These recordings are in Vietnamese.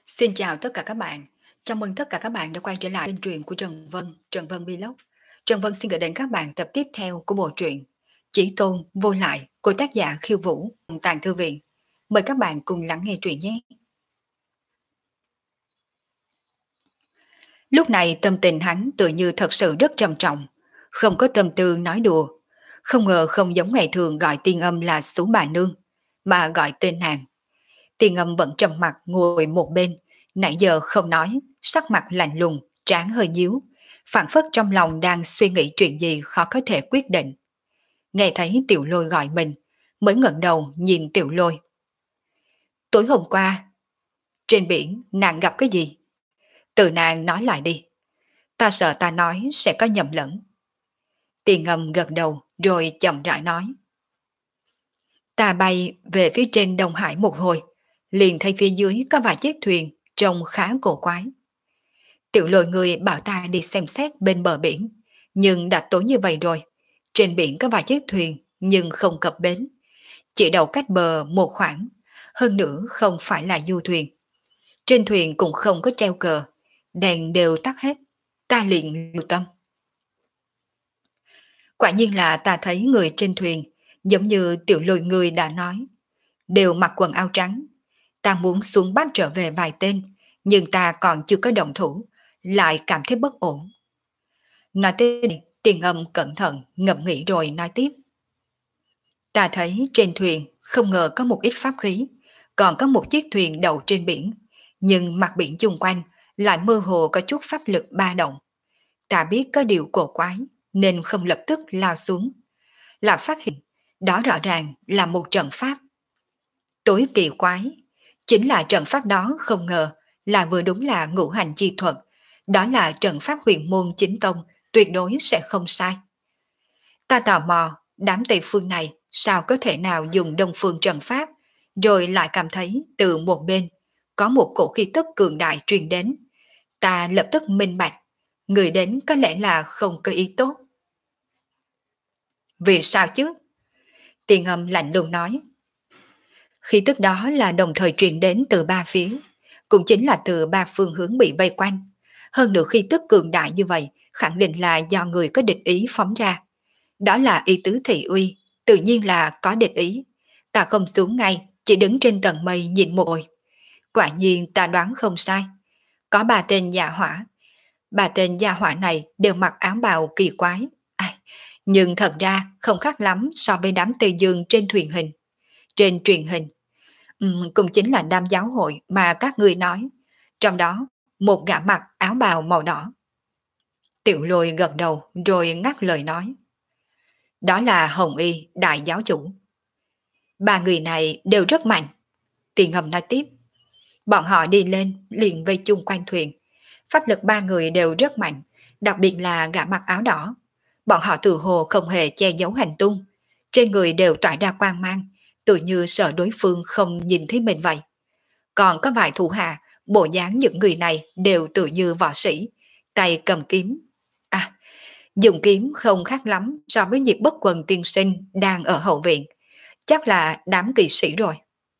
Xin chào tất cả các bạn. Chào mừng tất cả các bạn đã quay trở lại kênh truyện của Trần Vân Vlog. Trần Vân xin gửi đến các bạn tập tiếp theo của bộ truyện Chỉ Tôn Vô Lại của tác giả Khiêu Vũ, Tàng Thư Viện. Mời các bạn cùng lắng nghe truyện nhé. Lúc này tâm tình hắn tự như thật sự rất trầm trọng, không có tâm tư nói đùa. Không ngờ không giống ngày thường gọi tiên âm là Sú bà nương, mà gọi tên nàng. Tiên âm vẫn trầm mặt ngồi một bên, nãy giờ không nói, sắc mặt lạnh lùng, trán hơi nhíu, phảng phất trong lòng đang suy nghĩ chuyện gì khó có thể quyết định. Nghe thấy Tiểu Lôi gọi mình, mới ngẩng đầu nhìn Tiểu Lôi. Tối hôm qua, trên biển nàng gặp cái gì? Từ nàng nói lại đi. Ta sợ ta nói sẽ có nhầm lẫn. Tiên âm gật đầu rồi chậm rãi nói. Ta bay về phía trên Đông Hải một hồi, liền thấy phía dưới có vài chiếc thuyền trông khá cổ quái. Tiểu Lôi người bảo ta đi xem xét bên bờ biển, nhưng đã tối như vậy rồi. Trên biển có vài chiếc thuyền nhưng không cập bến, chỉ đầu cách bờ một khoảng, hơn nữa không phải là du thuyền. Trên thuyền cũng không có treo cờ, đèn đều tắt hết. Ta liền lưu tâm. Quả nhiên là ta thấy người trên thuyền, giống như Tiểu Lôi người đã nói, đều mặc quần áo trắng. Ta muốn xuống bắt trở về vài tên, nhưng ta còn chưa có động thủ, lại cảm thấy bất ổn. Nói tới đây, Tiền Âm cẩn thận ngẫm nghĩ rồi nói tiếp. Ta thấy trên thuyền không ngờ có một ít pháp khí, còn có một chiếc thuyền đậu trên biển, nhưng mặt biển chung quanh lại mơ hồ có chút pháp lực ba động. Ta biết có điều cổ quái, nên không lập tức lao xuống. Là phát hiện, đó rõ ràng là một trận pháp. Tối kỳ quái, chính là trận pháp đó không ngờ là vừa đúng là ngũ hành chi thuật, đó là trận pháp huyền môn chính tông, tuyệt đối sẽ không sai. Ta tò mò, đám Tây phương này sao có thể nào dùng đông phương trận pháp, rồi lại cảm thấy từ một bên có một cổ khí tức cường đại truyền đến. Ta lập tức minh bạch, người đến có lẽ là không có ý tốt. Vì sao chứ? Tiền Âm lạnh lùng nói. Khí tức đó là đồng thời truyền đến từ ba phía, cũng chính là từ ba phương hướng bị vây quanh. Hơn nữa khí tức cường đại như vậy khẳng định là do người có địch ý phóng ra. Đó là ý tứ thị uy, tự nhiên là có địch ý. Ta không xuống ngay, chỉ đứng trên tầng mây nhìn một hồi. Quả nhiên ta đoán không sai. Có ba tên gia hỏa. Ba tên gia hỏa này đều mặc áo bào kỳ quái. Nhưng thật ra không khác lắm so với đám Tây Dương trên thuyền hình. Trên truyền hình, cũng chính là đám giáo hội mà các ngươi nói. Trong đó, một gã mặc áo bào màu đỏ. Tiểu Lôi gật đầu rồi ngắt lời nói. Đó là Hồng Y, đại giáo chủ. Ba người này đều rất mạnh. Tiền Hầm nói tiếp. Bọn họ đi lên liền vây chung quanh thuyền. Pháp lực ba người đều rất mạnh, đặc biệt là gã mặc áo đỏ. Bọn họ từ hồ không hề che giấu hành tung. Trên người đều tỏa ra quang mang, tự như sợ đối phương không nhìn thấy mình vậy. Còn có vài thủ hạ, bộ dáng những người này đều tự như võ sĩ, tay cầm kiếm. Dùng kiếm không khác lắm so với Diệp Bất Quần tiên sinh đang ở hậu viện. Chắc là đám kỵ sĩ rồi.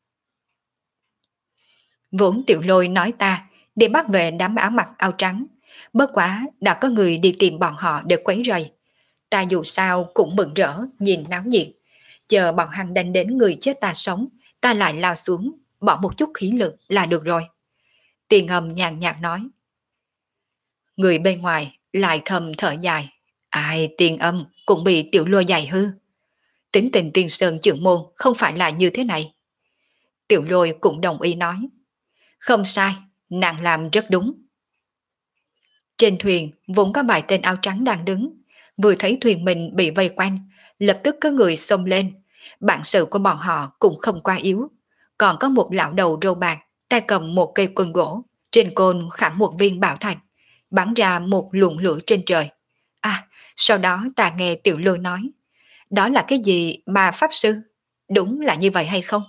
Vốn Tiểu Lôi nói ta đi bắt về đám áo mặc áo trắng. Bất quá đã có người đi tìm bọn họ để quấy rầy. Ta dù sao cũng mừng rỡ nhìn náo nhiệt. Chờ bọn hắn đánh đến người chết ta sống, ta lại lao xuống, bỏ một chút khí lực là được rồi. Tiền Hầm nhàn nhạt nói. Người bên ngoài lại thầm thở dài. Ai Tiền Âm cũng bị Tiểu Lôi dày hư. Tính tình Tiên Sơn trưởng môn không phải là như thế này. Tiểu Lôi cũng đồng ý nói. Không sai, nàng làm rất đúng. Trên thuyền vốn có vài tên áo trắng đang đứng. Vừa thấy thuyền mình bị vây quanh, lập tức có người xông lên. Bản sự của bọn họ cũng không quá yếu. Còn có một lão đầu râu bạc, tay cầm một cây côn gỗ. Trên côn khảm một viên bảo thạch, bắn ra một luồng lửa trên trời. Sau đó ta nghe Tiểu Lôi nói. Đó là cái gì mà pháp sư? Đúng là như vậy hay không?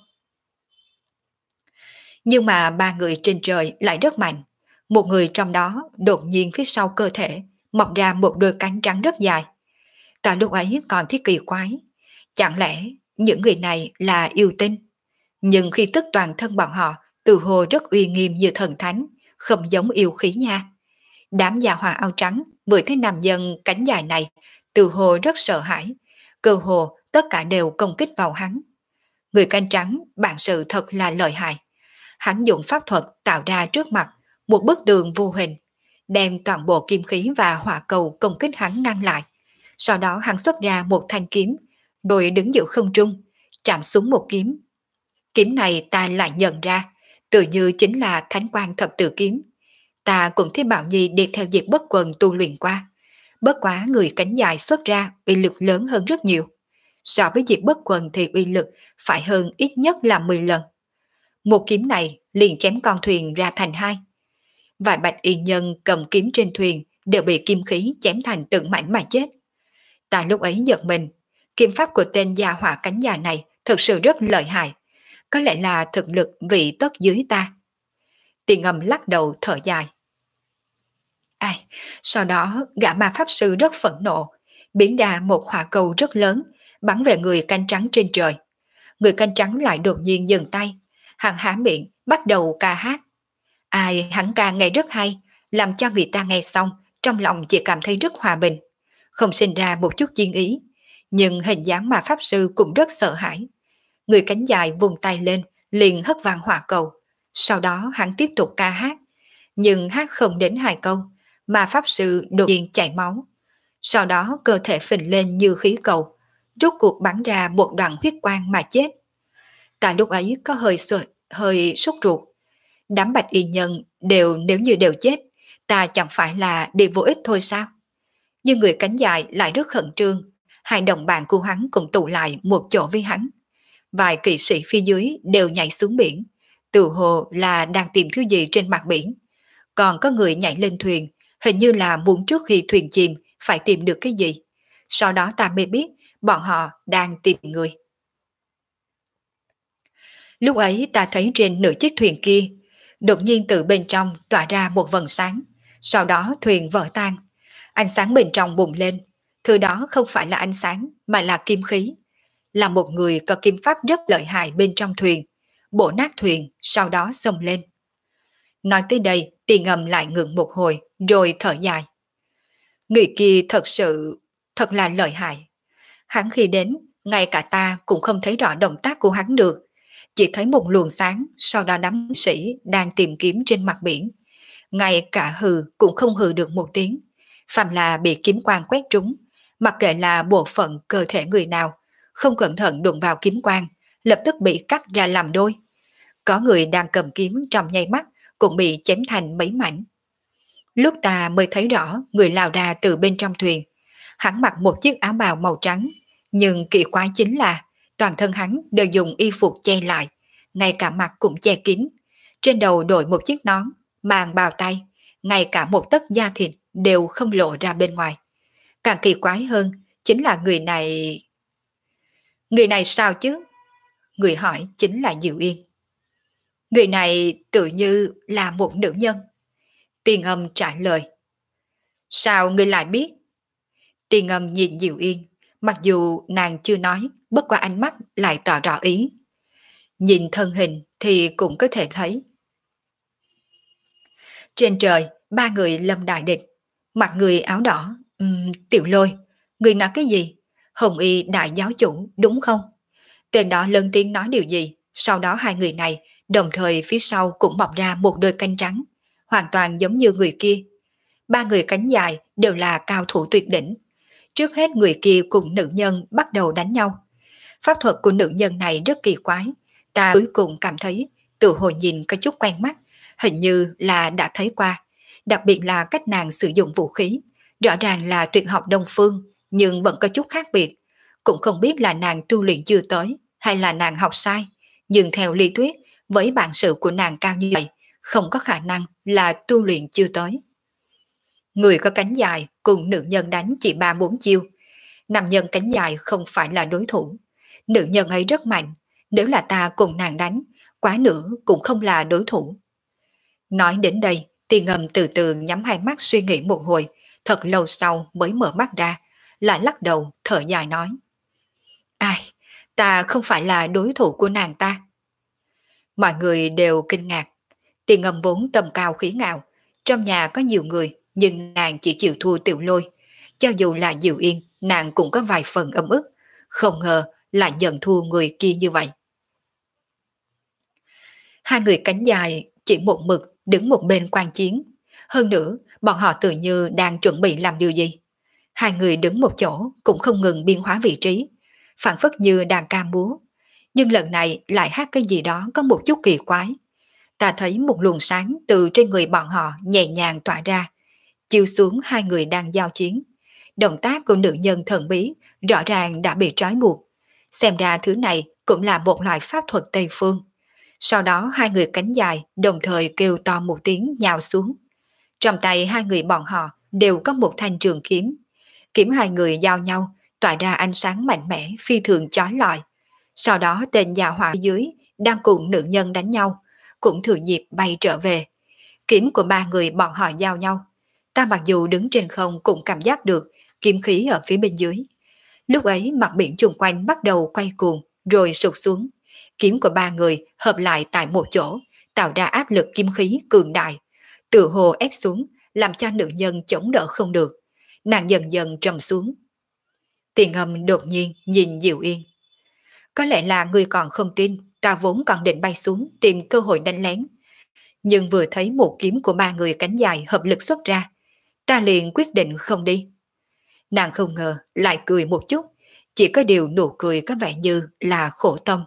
Nhưng mà ba người trên trời lại rất mạnh. Một người trong đó đột nhiên phía sau cơ thể mọc ra một đôi cánh trắng rất dài. Ta lúc ấy còn thấy kỳ quái. Chẳng lẽ những người này là yêu tinh? Nhưng khi tức toàn thân bọn họ từ hồ rất uy nghiêm như thần thánh, không giống yêu khí nha. Đám già hòa áo trắng vừa thấy nam nhân cánh dài này, từ hồ rất sợ hãi, cơ hồ tất cả đều công kích vào hắn. Người cánh trắng bản sự thật là lợi hại. Hắn dùng pháp thuật tạo ra trước mặt một bức tường vô hình, đem toàn bộ kim khí và hỏa cầu công kích hắn ngăn lại. Sau đó hắn xuất ra một thanh kiếm, rồi đứng giữa không trung, chạm xuống một kiếm. Kiếm này ta lại nhận ra, tự như chính là Thánh Quang Thập Tự Kiếm. Ta cũng thấy Bảo Nhi đi theo Diệp Bất Quần tu luyện qua. Bất quá người cánh dài xuất ra uy lực lớn hơn rất nhiều. So với Diệp Bất Quần thì uy lực phải hơn ít nhất là 10 lần. Một kiếm này liền chém con thuyền ra thành hai. Vài bạch y nhân cầm kiếm trên thuyền đều bị kim khí chém thành từng mảnh mà chết. Tại lúc ấy giật mình, kiếm pháp của tên gia hỏa cánh dài này thực sự rất lợi hại. Có lẽ là thực lực vị tất dưới ta. Tiền Ngầm lắc đầu thở dài. Ai, sau đó gã ma pháp sư rất phẫn nộ, biến ra một hỏa cầu rất lớn, bắn về người cánh trắng trên trời. Người cánh trắng lại đột nhiên dừng tay, hắn há miệng bắt đầu ca hát. Ai hắn ca nghe rất hay, làm cho người ta nghe xong trong lòng chỉ cảm thấy rất hòa bình, không sinh ra một chút chiến ý, nhưng hình dáng ma pháp sư cũng rất sợ hãi. Người cánh dài vùng tay lên, liền hất vang hỏa cầu. Sau đó hắn tiếp tục ca hát, nhưng hát không đến 2 câu, ma pháp sư đột nhiên chảy máu. Sau đó cơ thể phình lên như khí cầu, rốt cuộc bắn ra một đoạn huyết quang mà chết. Tại lúc ấy có hơi sốt ruột. Đám bạch y nhân đều nếu như đều chết, ta chẳng phải là đi vô ích thôi sao? Nhưng người cánh dài lại rất khẩn trương, hai đồng bạn của hắn cùng tụ lại một chỗ với hắn. Vài kỵ sĩ phía dưới đều nhảy xuống biển, tự hồ là đang tìm thứ gì trên mặt biển. Còn có người nhảy lên thuyền, hình như là muốn trước khi thuyền chìm phải tìm được cái gì. Sau đó ta mới biết bọn họ đang tìm người. Lúc ấy ta thấy trên nửa chiếc thuyền kia, đột nhiên từ bên trong tỏa ra một vầng sáng, sau đó thuyền vỡ tan. Ánh sáng bên trong bùng lên, thứ đó không phải là ánh sáng mà là kim khí. Là một người có kim pháp rất lợi hại bên trong thuyền, bổ nát thuyền, sau đó xông lên. Nói tới đây, Tiền Ngầm lại ngừng một hồi, rồi thở dài. Người kia thật là lợi hại. Hắn khi đến, ngay cả ta cũng không thấy rõ động tác của hắn được. Chỉ thấy một luồng sáng, sau đó đám sĩ đang tìm kiếm trên mặt biển. Ngay cả hừ cũng không hừ được một tiếng. Phàm là bị kiếm quang quét trúng, mặc kệ là bộ phận cơ thể người nào, không cẩn thận đụng vào kiếm quang, lập tức bị cắt ra làm đôi. Có người đang cầm kiếm trong nháy mắt, cũng bị chém thành mấy mảnh. Lúc ta mới thấy rõ người lao ra từ bên trong thuyền. Hắn mặc một chiếc áo bào màu trắng, nhưng kỳ quái chính là toàn thân hắn đều dùng y phục che lại, ngay cả mặt cũng che kín. Trên đầu đội một chiếc nón, mang bao tay, ngay cả một tấc da thịt đều không lộ ra bên ngoài. Càng kỳ quái hơn chính là người này... Người này sao chứ? Người hỏi chính là Diệu Yên. Người này tự như là một nữ nhân. Tiền Âm trả lời. Sao người lại biết? Tiền Âm nhìn Diệu Yên, mặc dù nàng chưa nói, bất qua ánh mắt lại tỏ rõ ý. Nhìn thân hình thì cũng có thể thấy. Trên trời, 3 người lâm đại địch, mặc người áo đỏ. Tiểu Lôi, người nói cái gì? Hồng Y đại giáo chủ đúng không? Tên đó lớn tiếng nói điều gì? Sau đó 2 người này đồng thời phía sau cũng mọc ra một đôi cánh trắng, hoàn toàn giống như người kia. 3 người cánh dài đều là cao thủ tuyệt đỉnh. Trước hết người kia cùng nữ nhân bắt đầu đánh nhau. Pháp thuật của nữ nhân này rất kỳ quái. Ta cuối cùng cảm thấy tự hồ nhìn có chút quen mắt, hình như là đã thấy qua. Đặc biệt là cách nàng sử dụng vũ khí. Rõ ràng là tuyệt học Đông Phương, nhưng vẫn có chút khác biệt. Cũng không biết là nàng tu luyện chưa tới, hay là nàng học sai. Nhưng theo lý thuyết, với bản sự của nàng cao như vậy, không có khả năng là tu luyện chưa tới. Người có cánh dài cùng nữ nhân đánh chỉ 3-4 chiêu. Nam nhân cánh dài không phải là đối thủ. Nữ nhân ấy rất mạnh, nếu là ta cùng nàng đánh, quá nữa cũng không là đối thủ. Nói đến đây, Tiền Ngầm từ từ nhắm hai mắt suy nghĩ một hồi, thật lâu sau mới mở mắt ra, lại lắc đầu thở dài nói. Ai, ta không phải là đối thủ của nàng ta. Mọi người đều kinh ngạc. Tiền Ngâm vốn tầm cao khí ngạo, trong nhà có nhiều người, nhưng nàng chỉ chịu thua Tiểu Lôi. Cho dù là Diệu Yên, nàng cũng có vài phần ấm ức, không ngờ lại nhận thua người kia như vậy. Hai người cánh dài chỉ một mực đứng một bên quan chiến. Hơn nữa, bọn họ tự như đang chuẩn bị làm điều gì. Hai người đứng một chỗ cũng không ngừng biến hóa vị trí, phản phất như đàn ca múa. Nhưng lần này lại hát cái gì đó có một chút kỳ quái. Ta thấy một luồng sáng từ trên người bọn họ nhẹ nhàng tỏa ra, chiếu xuống hai người đang giao chiến. Động tác của nữ nhân thần bí rõ ràng đã bị trói buộc. Xem ra thứ này cũng là một loại pháp thuật Tây Phương. Sau đó hai người cánh dài đồng thời kêu to một tiếng nhào xuống. Trong tay hai người bọn họ đều có một thanh trường kiếm. Kiếm hai người giao nhau, tỏa ra ánh sáng mạnh mẽ phi thường chói lọi. Sau đó tên già họa dưới đang cùng nữ nhân đánh nhau, cũng thừa dịp bay trở về. Kiếm của ba người bọn họ giao nhau. Ta mặc dù đứng trên không cũng cảm giác được kiếm khí ở phía bên dưới. Lúc ấy mặt biển chung quanh bắt đầu quay cuồng rồi sụt xuống. Kiếm của ba người hợp lại tại một chỗ, tạo ra áp lực kiếm khí cường đại. Tự hồ ép xuống, làm cho nữ nhân chống đỡ không được. Nàng dần dần trầm xuống. Tiền Ngâm đột nhiên nhìn Diệu Yên. Có lẽ là người còn không tin, ta vốn còn định bay xuống tìm cơ hội đánh lén. Nhưng vừa thấy một kiếm của ba người cánh dài hợp lực xuất ra, ta liền quyết định không đi. Nàng không ngờ lại cười một chút, chỉ có điều nụ cười có vẻ như là khổ tâm.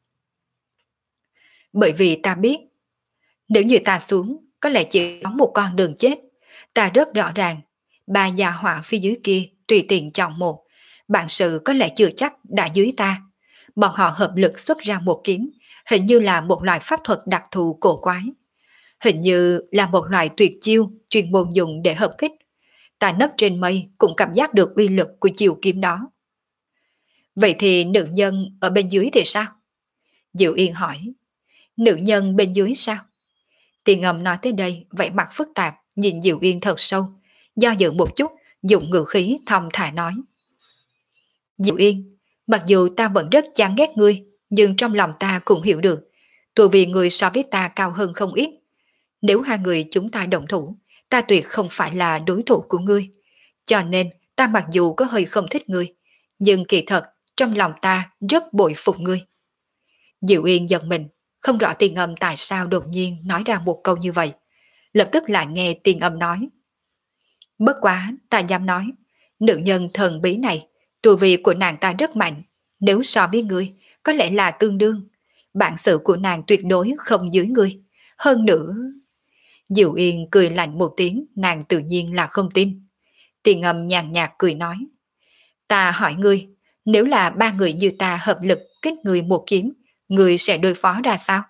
Bởi vì ta biết, nếu như ta xuống, có lẽ chỉ có một con đường chết. Ta rất rõ ràng, ba già họa phía dưới kia tùy tiện chọn một, bản sự có lẽ chưa chắc đã dưới ta. Bọn họ hợp lực xuất ra một kiếm, hình như là một loại pháp thuật đặc thù cổ quái. Hình như là một loại tuyệt chiêu chuyên môn dùng để hợp kích. Ta nấp trên mây cũng cảm giác được uy lực của chiều kiếm đó. Vậy thì nữ nhân ở bên dưới thì sao? Diệu Yên hỏi. Nữ nhân bên dưới sao? Tiền Ngâm nói tới đây, vẻ mặt phức tạp, nhìn Diệu Yên thật sâu, do dự một chút, dùng ngữ khí thong thả nói. Diệu Yên, mặc dù ta vẫn rất chán ghét ngươi, nhưng trong lòng ta cũng hiểu được, tu vì người so với ta cao hơn không ít. Nếu hai người chúng ta đồng thủ, ta tuyệt không phải là đối thủ của ngươi. Cho nên, ta mặc dù có hơi không thích ngươi, nhưng kỳ thật, trong lòng ta rất bội phục ngươi. Diệu Yên giật mình, không rõ Tiền Ngâm tại sao đột nhiên nói ra một câu như vậy. Lập tức lại nghe Tiền Ngâm nói. Bất quá, ta dám nói, nữ nhân thần bí này, tu vi của nàng ta rất mạnh. Nếu so với ngươi, có lẽ là tương đương. Bản sự của nàng tuyệt đối không dưới ngươi. Hơn nữa... Diệu Yên cười lạnh một tiếng, nàng tự nhiên là không tin. Tiền Ngâm nhàn nhạt cười nói. Ta hỏi ngươi, nếu là ba người như ta hợp lực kích người một kiếm, ngươi sẽ đối phó ra sao?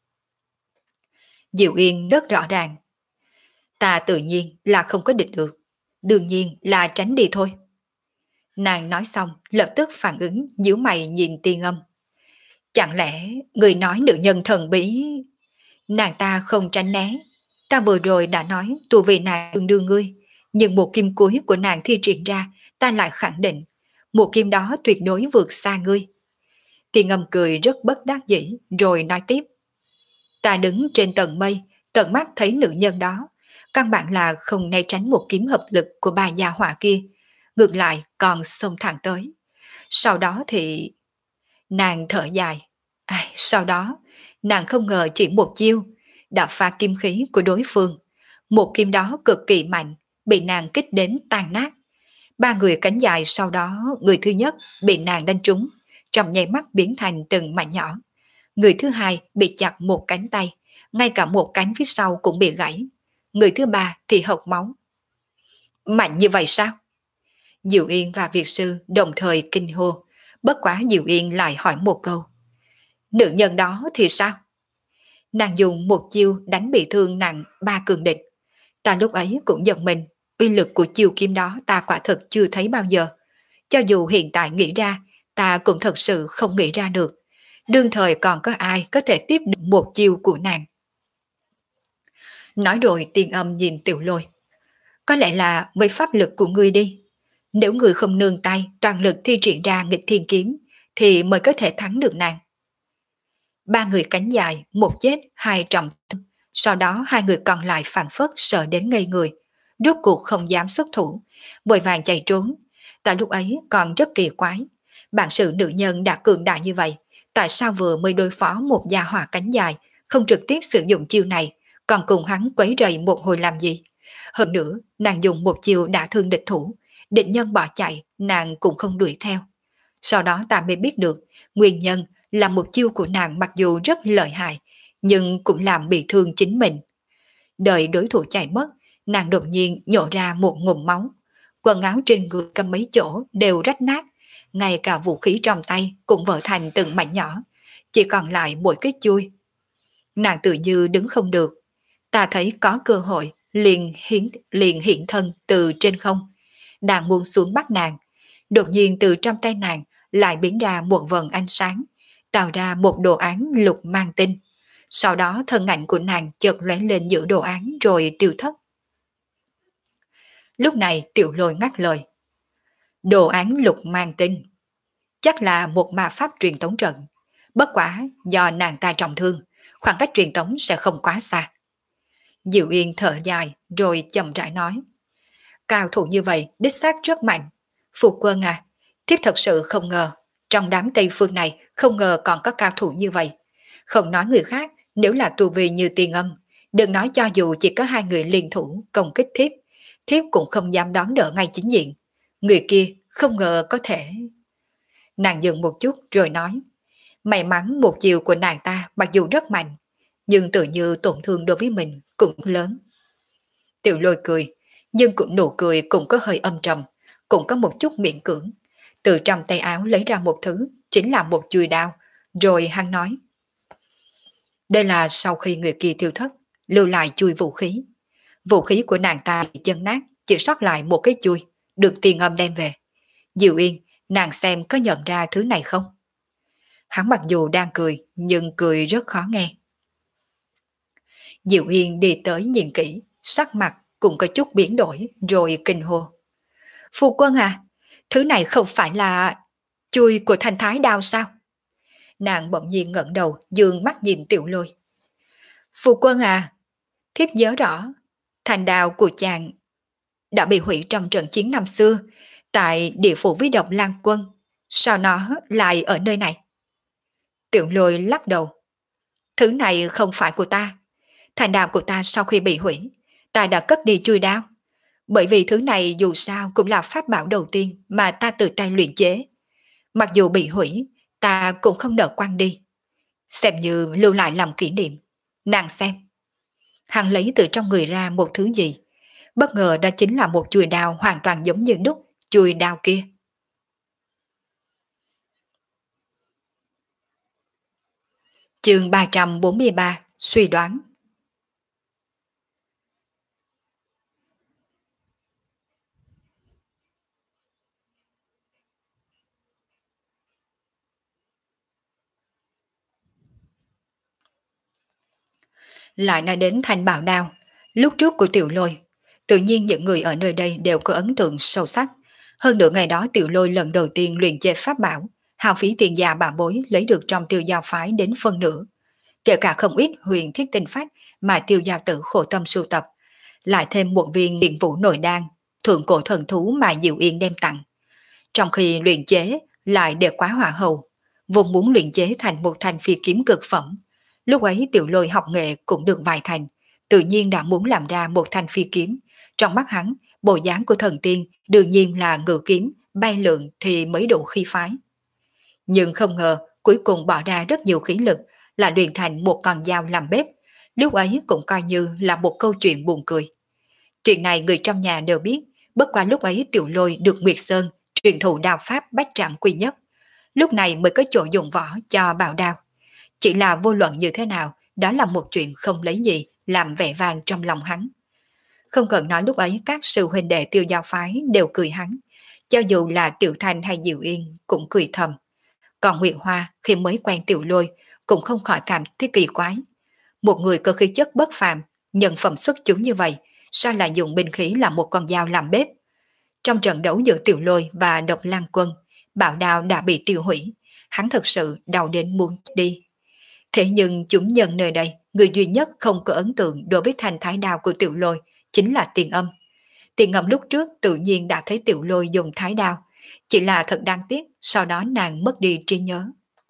Diệu Yên rất rõ ràng. Ta tự nhiên là không có địch được. Đương nhiên là tránh đi thôi. Nàng nói xong, lập tức phản ứng, nhíu mày nhìn Tiên Ngâm. Chẳng lẽ người nói nữ nhân thần bí... Nàng ta không tránh né. Ta vừa rồi đã nói tu vì nàng tương đương ngươi, nhưng một kim cuối của nàng thi triển ra, ta lại khẳng định, một kim đó tuyệt đối vượt xa ngươi. Tiên Ngâm cười rất bất đắc dĩ, rồi nói tiếp. Ta đứng trên tầng mây, tận mắt thấy nữ nhân đó, căn bản là không né tránh một kiếm hợp lực của bà già họa kia, ngược lại còn xông thẳng tới. Sau đó thì... Nàng thở dài. Sau đó, nàng không ngờ chỉ một chiêu, đã phá kim khí của đối phương. Một kim đó cực kỳ mạnh, bị nàng kích đến tan nát. Ba người cánh dài sau đó, người thứ nhất bị nàng đánh trúng, trong nháy mắt biến thành từng mảnh nhỏ. Người thứ hai bị chặt một cánh tay, ngay cả một cánh phía sau cũng bị gãy. Người thứ ba thì hộc máu. Mạnh như vậy sao? Diệu Yên và Việt Sư đồng thời kinh hô, bất quá Diệu Yên lại hỏi một câu. Nữ nhân đó thì sao? Nàng dùng một chiêu đánh bị thương nặng ba cường địch. Ta lúc ấy cũng giật mình, uy lực của chiêu kiếm đó ta quả thực chưa thấy bao giờ. Cho dù hiện tại nghĩ ra, ta cũng thật sự không nghĩ ra được. Đương thời còn có ai có thể tiếp được một chiêu của nàng. Nói rồi Tiên Âm nhìn Tiểu Lôi. Có lẽ là với pháp lực của ngươi đi. Nếu ngươi không nương tay toàn lực thi triển ra nghịch thiên kiếm, thì mới có thể thắng được nàng. Ba người cánh dài, một chết, hai trọng thương. Sau đó hai người còn lại phản phất sợ đến ngây người, rốt cuộc không dám xuất thủ, vội vàng chạy trốn. Tại lúc ấy còn rất kỳ quái, bản sự nữ nhân đã cường đại như vậy, tại sao vừa mới đối phó một gia hỏa cánh dài, không trực tiếp sử dụng chiêu này, còn cùng hắn quấy rầy một hồi làm gì? Hơn nữa, nàng dùng một chiêu đã thương địch thủ, địch nhân bỏ chạy, nàng cũng không đuổi theo. Sau đó ta mới biết được, nguyên nhân là một chiêu của nàng mặc dù rất lợi hại, nhưng cũng làm bị thương chính mình. Đợi đối thủ chạy mất, nàng đột nhiên nhổ ra một ngụm máu. Quần áo trên người cầm mấy chỗ đều rách nát, ngay cả vũ khí trong tay cũng vỡ thành từng mảnh nhỏ, chỉ còn lại mỗi cái chui. Nàng tự như đứng không được, ta thấy có cơ hội liền hiện thân từ trên không, đang muốn xuống bắt nàng. Đột nhiên từ trong tay nàng lại biến ra một vần ánh sáng, tạo ra một đồ án lục mang tinh. Sau đó thân ảnh của nàng chợt lóe lên giữa đồ án rồi tiêu thất. Lúc này Tiểu Lôi ngắt lời. Đồ án lục mang tinh, chắc là một ma pháp truyền tống trận. Bất quả do nàng ta trọng thương, khoảng cách truyền tống sẽ không quá xa. Diệu Yên thở dài rồi chậm rãi nói. Cao thủ như vậy đích xác rất mạnh. Phu quân à, thiếp thật sự không ngờ, trong đám Tây Phương này không ngờ còn có cao thủ như vậy. Không nói người khác, nếu là tu vi như Tiên Âm, đừng nói cho dù chỉ có hai người liên thủ công kích thiếp, thiếp cũng không dám đón đỡ ngay chính diện. Người kia không ngờ có thể. Nàng dừng một chút rồi nói, may mắn một chiều của nàng ta mặc dù rất mạnh, nhưng tự như tổn thương đối với mình cũng lớn. Tiểu Lôi cười, nhưng cũng nụ cười cũng có hơi âm trầm, cũng có một chút miễn cưỡng. Từ trong tay áo lấy ra một thứ, chính là một chùy đao, rồi hắn nói. Đây là sau khi người kia tiêu thất, lưu lại chui vũ khí. Vũ khí của nàng ta bị chân nát, chỉ sót lại một cái chui, được Tiền Âm đem về. Diệu Yên, nàng xem có nhận ra thứ này không? Hắn mặc dù đang cười, nhưng cười rất khó nghe. Diệu Yên đi tới nhìn kỹ, sắc mặt cũng có chút biến đổi, rồi kinh hô. Phu quân à, thứ này không phải là chui của thanh thái đao sao? Nàng bỗng nhiên ngẩng đầu, dương mắt nhìn Tiểu Lôi. Phu quân à, thiếp nhớ rõ, thanh đao của chàng đã bị hủy trong trận chiến năm xưa, tại địa phủ với độc Lan Quân. Sao nó lại ở nơi này? Tiểu Lôi lắc đầu. Thứ này không phải của ta. Thanh đao của ta sau khi bị hủy, ta đã cất đi chui đao. Bởi vì thứ này dù sao cũng là pháp bảo đầu tiên mà ta tự tay luyện chế. Mặc dù bị hủy, ta cũng không nỡ quăng đi. Xem như lưu lại làm kỷ niệm. Nàng xem. Hắn lấy từ trong người ra một thứ gì. Bất ngờ đó chính là một chùy đao hoàn toàn giống như đúc chùy đao kia. Chương 343, suy đoán. Lại nói đến thanh bảo đao, lúc trước của Tiểu Lôi, tự nhiên những người ở nơi đây đều có ấn tượng sâu sắc. Hơn nữa ngày đó Tiểu Lôi lần đầu tiên luyện chế pháp bảo, hao phí tiền già bà bối lấy được trong Tiêu Giao phái đến phân nửa, kể cả không ít huyền thiết tinh phách mà Tiêu Giao tử khổ tâm sưu tập, lại thêm một viên điện vũ nội đan, thượng cổ thần thú mà Diệu Yên đem tặng. Trong khi luyện chế lại để quá hỏa hầu, vốn muốn luyện chế thành một thanh phi kiếm cực phẩm. Lúc ấy Tiểu Lôi học nghệ cũng được vài thành, tự nhiên đã muốn làm ra một thanh phi kiếm. Trong mắt hắn, bộ dáng của thần tiên đương nhiên là ngự kiếm, bay lượn thì mới đủ khí phái. Nhưng không ngờ cuối cùng bỏ ra rất nhiều khí lực là luyện thành một con dao làm bếp. Lúc ấy cũng coi như là một câu chuyện buồn cười. Chuyện này người trong nhà đều biết, bất qua lúc ấy Tiểu Lôi được Nguyệt Sơn truyền thụ đao pháp bách trảm quy nhất. Lúc này mới có chỗ dùng võ cho bảo đao. Chỉ là vô luận như thế nào, đó là một chuyện không lấy gì làm vẻ vang trong lòng hắn. Không cần nói lúc ấy các sư huynh đệ Tiêu Giao phái đều cười hắn, cho dù là Tiểu Thanh hay Diệu Yên cũng cười thầm. Còn Nguyệt Hoa khi mới quen Tiểu Lôi cũng không khỏi cảm thấy kỳ quái. Một người có khí chất bất phàm, nhân phẩm xuất chúng như vậy, sao lại dùng binh khí là một con dao làm bếp? Trong trận đấu giữa Tiểu Lôi và Độc Lan Quân, bảo đao đã bị tiêu hủy, hắn thật sự đau đến muốn chết đi. Thế nhưng chúng nhân nơi đây, người duy nhất không có ấn tượng đối với thanh thái đao của Tiểu Lôi chính là Tiền Âm. Tiền Âm lúc trước tự nhiên đã thấy Tiểu Lôi dùng thái đao, chỉ là thật đáng tiếc, sau đó nàng mất đi trí nhớ.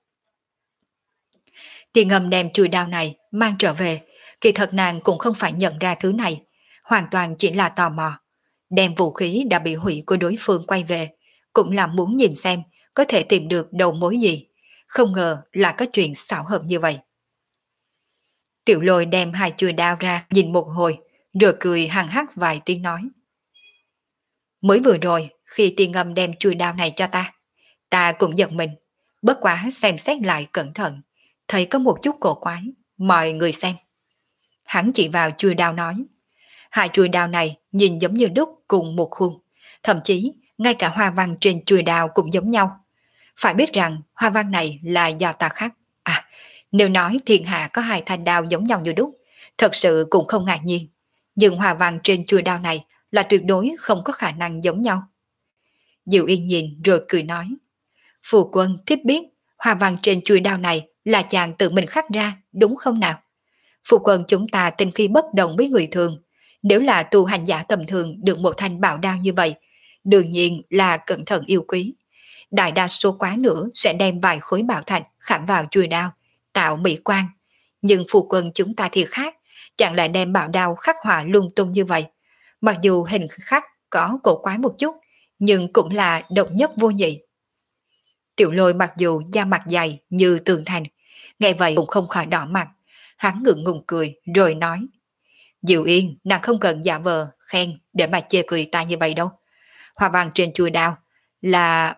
Tiền Âm đem chùi đao này mang trở về, kỳ thật nàng cũng không phải nhận ra thứ này, hoàn toàn chỉ là tò mò. Đem vũ khí đã bị hủy của đối phương quay về, cũng là muốn nhìn xem có thể tìm được đầu mối gì. Không ngờ là có chuyện xảo hợp như vậy. Tiểu Lôi đem hai chùi đao ra nhìn một hồi, rồi cười hằng hắc vài tiếng nói. Mới vừa rồi, khi Tiên Âm đem chùi đao này cho ta cũng giật mình, bất quá xem xét lại cẩn thận, thấy có một chút cổ quái, mọi người xem. Hắn chỉ vào chùi đao nói, hai chùi đao này nhìn giống như đúc cùng một khuôn, thậm chí ngay cả hoa văn trên chùi đao cũng giống nhau. Phải biết rằng hoa văn này là do ta khắc. À, nếu nói thiên hạ có hai thanh đao giống nhau như đúc, thật sự cũng không ngạc nhiên. Nhưng hoa văn trên chùi đao này là tuyệt đối không có khả năng giống nhau. Diệu Yên nhìn rồi cười nói, Phù Quân thiếp biết hoa văn trên chùi đao này là chàng tự mình khắc ra, đúng không nào? Phù Quân chúng ta tinh khi bất đồng với người thường, nếu là tu hành giả tầm thường được một thanh bảo đao như vậy, đương nhiên là cẩn thận yêu quý. Đại đa số quá nữa sẽ đem vài khối bảo thạch khảm vào chùi đao, tạo mỹ quan. Nhưng Phù Quân chúng ta thì khác, chẳng lại đem bảo đao khắc họa lung tung như vậy. Mặc dù hình khắc có cổ quái một chút, nhưng cũng là độc nhất vô nhị. Tiểu Lôi mặc dù da mặt dày như tường thành, nghe vậy cũng không khỏi đỏ mặt. Hắn ngượng ngùng cười rồi nói, Diệu Yên, nàng không cần giả vờ khen để mà chê cười ta như vậy đâu. Hoa văn trên chùi đao là...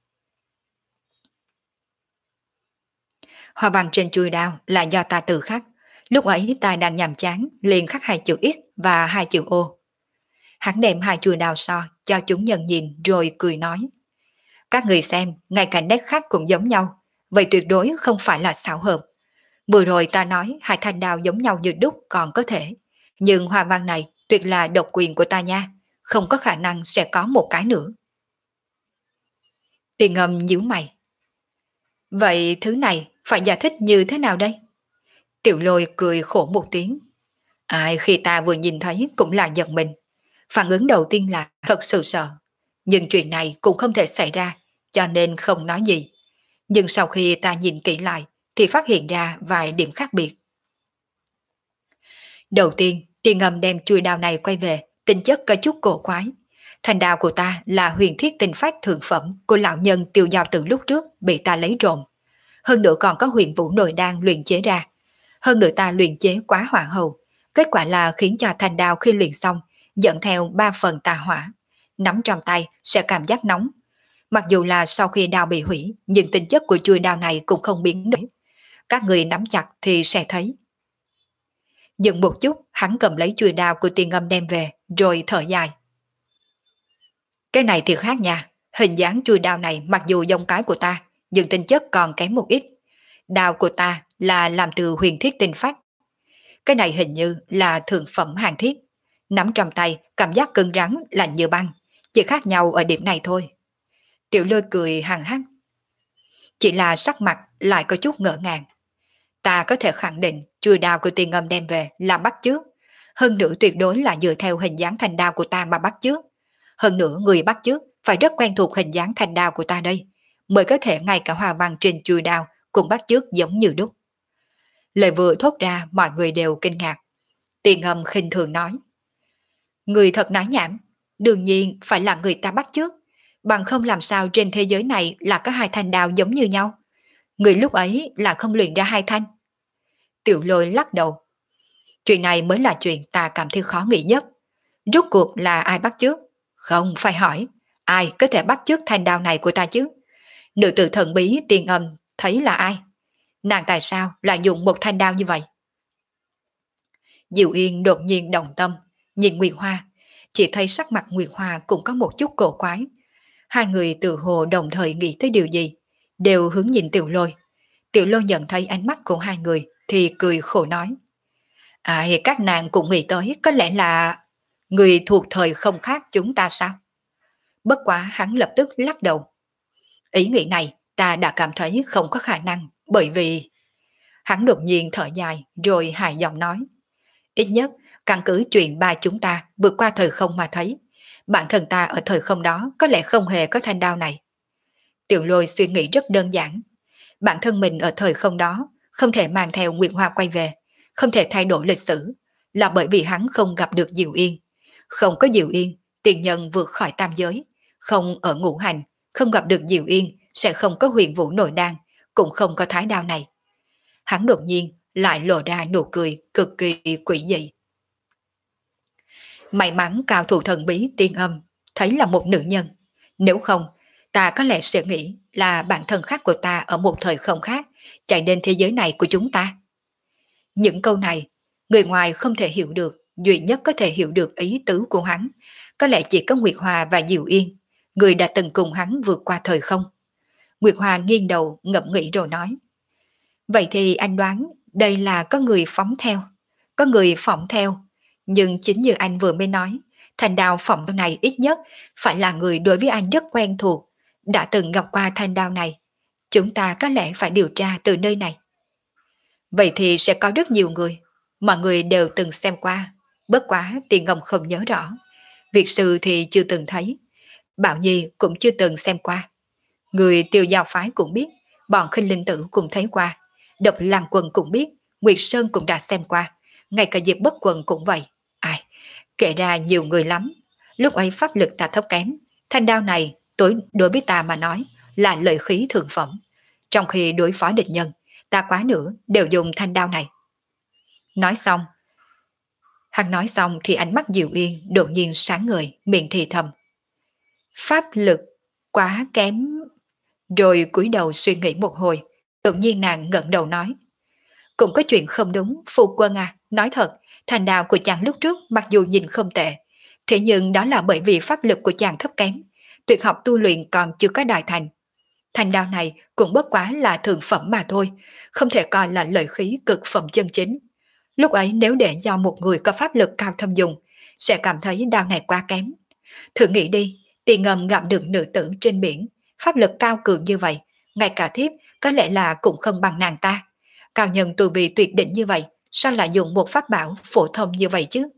Hoa văn trên chùi đao là do ta tự khắc. Lúc ấy ta đang nhàm chán, liền khắc hai chữ X và hai chữ O. Hắn đem hai chùi đao so cho chúng nhân nhìn rồi cười nói, các người xem, ngay cả nét khắc cũng giống nhau, vậy tuyệt đối không phải là xảo hợp. Vừa rồi ta nói hai thanh đao giống nhau như đúc còn có thể, nhưng hoa văn này tuyệt là độc quyền của ta nha, không có khả năng sẽ có một cái nữa. Tiền Âm nhíu mày. Vậy thứ này phải giải thích như thế nào đây? Tiểu Lôi cười khổ một tiếng. Ai khi ta vừa nhìn thấy cũng là giật mình. Phản ứng đầu tiên là thật sự sợ. Nhưng chuyện này cũng không thể xảy ra, cho nên không nói gì. Nhưng sau khi ta nhìn kỹ lại thì phát hiện ra vài điểm khác biệt. Đầu tiên, Tiền Âm đem chuôi đao này quay về, tính chất có chút cổ quái. Thành đao của ta là huyền thiết tinh phách thượng phẩm của lão nhân Tiêu Giao Tử lúc trước bị ta lấy trộm. Hơn nữa còn có huyền vũ nội đan luyện chế ra. Hơn nữa ta luyện chế quá hoàn hậu. Kết quả là khiến cho thành đao khi luyện xong dẫn theo 3 phần tà hỏa. Nắm trong tay sẽ cảm giác nóng. Mặc dù là sau khi đao bị hủy, nhưng tính chất của chuôi đao này cũng không biến đổi. Các người nắm chặt thì sẽ thấy. Dừng một chút, hắn cầm lấy chuôi đao của Tiền Âm đem về, rồi thở dài. Cái này thì khác nha, hình dáng chuôi đao này mặc dù giống cái của ta, nhưng tính chất còn kém một ít. Đao của ta là làm từ huyền thiết tinh phách. Cái này hình như là thượng phẩm hàng thiết. Nắm trong tay, cảm giác cứng rắn, lạnh như băng. Chỉ khác nhau ở điểm này thôi. Tiểu Lôi cười hằng hắc. Chỉ là sắc mặt lại có chút ngỡ ngàng. Ta có thể khẳng định chuôi đao của Tiền Âm đem về là bắt chước. Hơn nữa tuyệt đối là dựa theo hình dáng thành đao của ta mà bắt chước. Hơn nữa người bắt chước phải rất quen thuộc hình dáng thành đao của ta đây, mới có thể ngay cả hoa văn trên chuôi đao cũng bắt chước giống như đúc. Lời vừa thốt ra mọi người đều kinh ngạc. Tiền Âm khinh thường nói, người thật nói nhảm, đương nhiên phải là người ta bắt chước, bằng không làm sao trên thế giới này là có hai thanh đao giống như nhau. Người lúc ấy là không luyện ra hai thanh. Tiểu Lôi lắc đầu. Chuyện này mới là chuyện ta cảm thấy khó nghĩ nhất. Rốt cuộc là ai bắt chước? Không phải hỏi, ai có thể bắt chước thanh đao này của ta chứ? Nữ tử thần bí Tiền Âm thấy là ai? Nàng tại sao lại dùng một thanh đao như vậy? Diệu Yên đột nhiên động tâm, nhìn Nguyệt Hoa, chỉ thấy sắc mặt Nguyệt Hoa cũng có một chút cổ quái. Hai người tự hồ đồng thời nghĩ tới điều gì, đều hướng nhìn Tiểu Lôi. Tiểu Lôi nhận thấy ánh mắt của hai người thì cười khổ nói, các nàng cũng nghĩ tới có lẽ là người thuộc thời không khác chúng ta sao? Bất quá hắn lập tức lắc đầu. Ý nghĩ này ta đã cảm thấy không có khả năng, bởi vì... Hắn đột nhiên thở dài rồi hài giọng nói. Ít nhất, căn cứ chuyện ba chúng ta vượt qua thời không mà thấy. Bản thân ta ở thời không đó có lẽ không hề có thanh đao này. Tiểu Lôi suy nghĩ rất đơn giản. Bản thân mình ở thời không đó không thể mang theo Nguyệt Hoa quay về, không thể thay đổi lịch sử, là bởi vì hắn không gặp được Diệu Yên. Không có Diệu Yên, tiền nhân vượt khỏi tam giới, không ở ngũ hành, không gặp được Diệu Yên sẽ không có huyền vũ nội đan, cũng không có thái đao này. Hắn đột nhiên lại lộ ra nụ cười cực kỳ quỷ dị. May mắn cao thủ thần bí tiên âm thấy là một nữ nhân. Nếu không, ta có lẽ sẽ nghĩ là bản thân khác của ta ở một thời không khác, chạy đến thế giới này của chúng ta. Những câu này, người ngoài không thể hiểu được, duy nhất có thể hiểu được ý tứ của hắn. Có lẽ chỉ có Nguyệt Hòa và Diệu Yên, người đã từng cùng hắn vượt qua thời không. Nguyệt Hòa nghiêng đầu ngẫm nghĩ rồi nói. Vậy thì anh đoán đây là có người phóng theo, có người phỏng theo. Nhưng chính như anh vừa mới nói, thanh đao phỏng này ít nhất phải là người đối với anh rất quen thuộc, đã từng gặp qua thanh đao này. Chúng ta có lẽ phải điều tra từ nơi này. Vậy thì sẽ có rất nhiều người, mọi người đều từng xem qua, bất quá Tiền Ngọc không nhớ rõ. Việt Sư thì chưa từng thấy, Bảo Nhi cũng chưa từng xem qua. Người Tiêu Giao Phái cũng biết, bọn Khinh Linh Tử cũng thấy qua, Độc Lăng Quân cũng biết, Nguyệt Sơn cũng đã xem qua, ngay cả Diệp Bất Quần cũng vậy. Ai, kể ra nhiều người lắm. Lúc ấy pháp lực ta thấp kém, thanh đao này đối với ta mà nói là lợi khí thượng phẩm. Trong khi đối phó địch nhân, ta quá nữa đều dùng thanh đao này. Nói xong, hắn nói xong thì ánh mắt Diệu Yên đột nhiên sáng ngời, miệng thì thầm. Pháp lực quá kém. Rồi cúi đầu suy nghĩ một hồi, đột nhiên nàng ngẩng đầu nói. Cũng có chuyện không đúng, phu quân à, nói thật, thanh đao của chàng lúc trước mặc dù nhìn không tệ, thế nhưng đó là bởi vì pháp lực của chàng thấp kém, tuyệt học tu luyện còn chưa có đại thành. Thanh đao này cũng bất quá là thượng phẩm mà thôi, không thể coi là lợi khí cực phẩm chân chính. Lúc ấy nếu để do một người có pháp lực cao thâm dùng, sẽ cảm thấy đao này quá kém. Thử nghĩ đi, Tiền Ngầm gặp được nữ tử trên biển, pháp lực cao cường như vậy, ngay cả thiếp có lẽ là cũng không bằng nàng ta. Cao nhân tu vi tuyệt đỉnh như vậy, sao lại dùng một pháp bảo phổ thông như vậy chứ?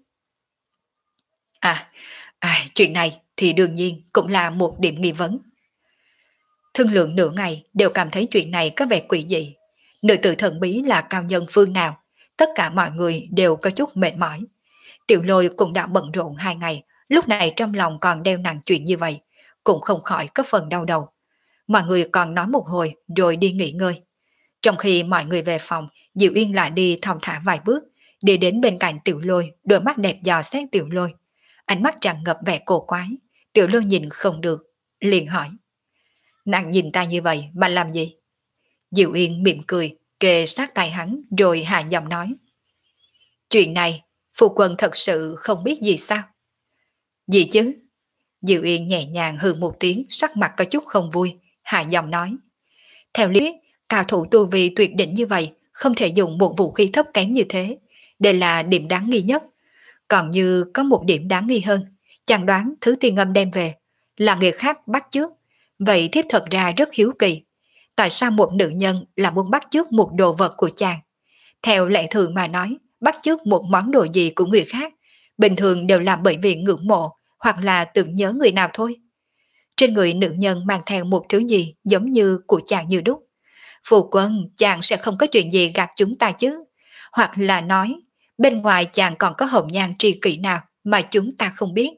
Chuyện này thì đương nhiên cũng là một điểm nghi vấn. Thương lượng nửa ngày đều cảm thấy chuyện này có vẻ quỷ dị. Nữ tử thần bí là cao nhân phương nào? Tất cả mọi người đều có chút mệt mỏi. Tiểu Lôi cũng đã bận rộn 2 ngày, lúc này trong lòng còn đeo nặng chuyện như vậy, cũng không khỏi có phần đau đầu. Mọi người còn nói một hồi rồi đi nghỉ ngơi. Trong khi mọi người về phòng, Diệu Yên lại đi thong thả vài bước, đi đến bên cạnh Tiểu Lôi, đôi mắt đẹp dò xét Tiểu Lôi. Ánh mắt tràn ngập vẻ cổ quái, Tiểu Lôi nhìn không được, liền hỏi. Nàng nhìn ta như vậy mà làm gì? Diệu Yên mỉm cười, kề sát tay hắn rồi hạ giọng nói. Chuyện này, phu quân thật sự không biết gì sao? Gì chứ? Diệu Yên nhẹ nhàng hừ một tiếng, sắc mặt có chút không vui, hạ giọng nói. Theo lý, cao thủ tu vi tuyệt đỉnh như vậy, không thể dùng một vũ khí thấp kém như thế. Đây là điểm đáng nghi nhất. Còn như có một điểm đáng nghi hơn, chàng đoán thứ Tiên Âm đem về là người khác bắt chước. Vậy thiếp thật ra rất hiếu kỳ. Tại sao một nữ nhân là muốn bắt chước một đồ vật của chàng? Theo lệ thường mà nói, bắt chước một món đồ gì của người khác, bình thường đều làm bởi vì ngưỡng mộ hoặc là tưởng nhớ người nào thôi. Trên người nữ nhân mang theo một thứ gì giống như của chàng như đúc. Phu quân, chàng sẽ không có chuyện gì gạt chúng ta chứ? Hoặc là nói, bên ngoài chàng còn có hồng nhan tri kỷ nào mà chúng ta không biết?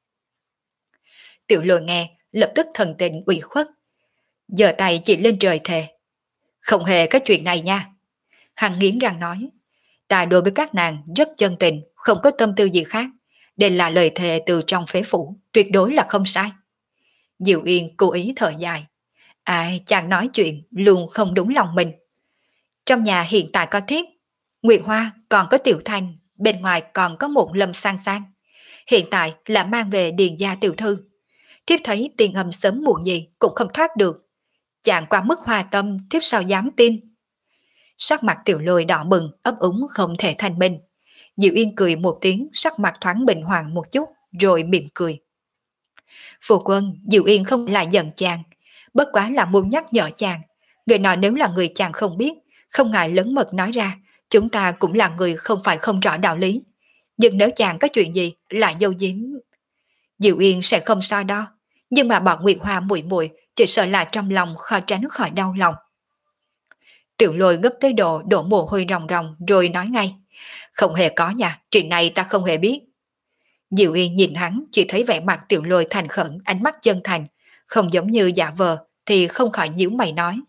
Tiểu Lôi nghe, lập tức thần tình ủy khuất. Giơ tay chỉ lên trời thề. Không hề có chuyện này nha. Hắn nghiến răng nói. Ta đối với các nàng rất chân tình, không có tâm tư gì khác. Đây là lời thề từ trong phế phủ, tuyệt đối là không sai. Diệu Yên cố ý thở dài. Ai chàng nói chuyện luôn không đúng lòng mình. Trong nhà hiện tại có thiếp, Nguyệt Hoa còn có Tiểu Thanh, bên ngoài còn có một Lâm Sang Sang. Hiện tại là mang về Điền gia tiểu thư. Thiếp thấy Tiền Âm sớm muộn gì cũng không thoát được. Chàng quá mức hòa tâm, thiếp sao dám tin. Sắc mặt Tiểu Lôi đỏ bừng, ấp úng không thể thanh minh. Diệu Yên cười một tiếng, sắc mặt thoáng bình hoàng một chút, rồi mỉm cười. Phu quân, Diệu Yên không lại giận chàng, bất quá là muốn nhắc nhở chàng. Người nọ nếu là người chàng không biết, không ngại lớn mật nói ra, chúng ta cũng là người không phải không rõ đạo lý. Nhưng nếu chàng có chuyện gì lại giấu giếm, Diệu Yên sẽ không so đo, nhưng mà bọn Nguyệt Hoa muội muội chỉ sợ là trong lòng khó tránh khỏi đau lòng. Tiểu Lôi gấp tới độ đổ mồ hôi ròng ròng rồi nói ngay, không hề có nha, chuyện này ta không hề biết. Diệu Yên nhìn hắn chỉ thấy vẻ mặt Tiểu Lôi thành khẩn, ánh mắt chân thành, không giống như giả vờ thì không khỏi nhíu mày nói.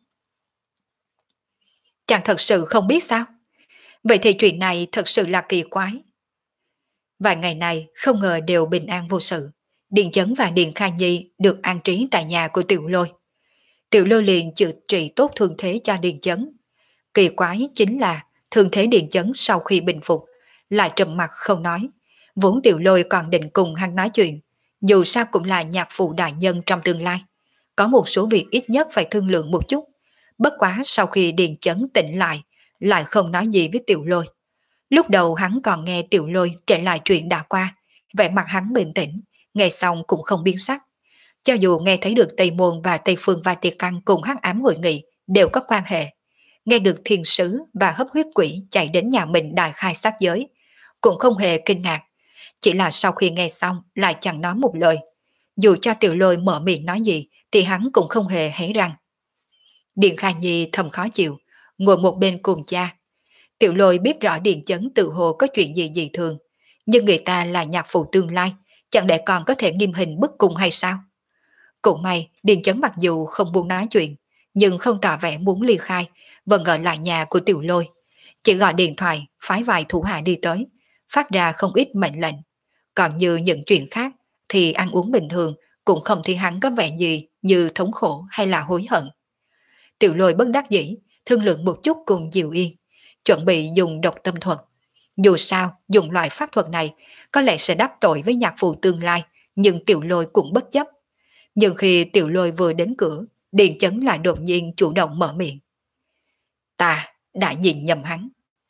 Chàng thật sự không biết sao? Vậy thì chuyện này thật sự là kỳ quái. Vài ngày này không ngờ đều bình an vô sự. Điền Chấn và Điền Kha Nhi được an trí tại nhà của Tiểu Lôi. Tiểu Lôi liền chữa trị tốt thương thế cho Điền Chấn. Kỳ quái chính là thương thế Điền Chấn sau khi bình phục lại trầm mặc không nói. Vốn Tiểu Lôi còn định cùng hắn nói chuyện, dù sao cũng là nhạc phụ đại nhân trong tương lai. Có một số việc ít nhất phải thương lượng một chút. Bất quá sau khi Điền Chấn tỉnh lại không nói gì với Tiểu Lôi. Lúc đầu hắn còn nghe Tiểu Lôi kể lại chuyện đã qua, vẻ mặt hắn bình tĩnh, nghe xong cũng không biến sắc. Cho dù nghe thấy được Tây Môn và Tây Phương và Tiệt Căn cùng hắc ám hội nghị đều có quan hệ, nghe được thiên sứ và hấp huyết quỷ chạy đến nhà mình đại khai sát giới, cũng không hề kinh ngạc. Chỉ là sau khi nghe xong lại chẳng nói một lời. Dù cho Tiểu Lôi mở miệng nói gì thì hắn cũng không hề hé răng. Điền Kha Nhi thầm khó chịu, ngồi một bên cùng cha. Tiểu Lôi biết rõ Điền Chấn tự hồ có chuyện gì dị thường, nhưng người ta là nhạc phụ tương lai, chẳng lẽ còn có thể nghiêm hình bức cung hay sao? Cũng may, Điền Chấn mặc dù không muốn nói chuyện, nhưng không tỏ vẻ muốn ly khai, vẫn ở lại nhà của Tiểu Lôi. Chỉ gọi điện thoại, phái vài thủ hạ đi tới, phát ra không ít mệnh lệnh. Còn như những chuyện khác, thì ăn uống bình thường, cũng không thấy hắn có vẻ gì như thống khổ hay là hối hận. Tiểu Lôi bất đắc dĩ, thương lượng một chút cùng Diệu Yên, chuẩn bị dùng độc tâm thuật. Dù sao, dùng loại pháp thuật này có lẽ sẽ đắc tội với nhạc phụ tương lai, nhưng Tiểu Lôi cũng bất chấp. Nhưng khi Tiểu Lôi vừa đến cửa, Điền Chấn lại đột nhiên chủ động mở miệng. Ta đã nhìn nhầm hắn.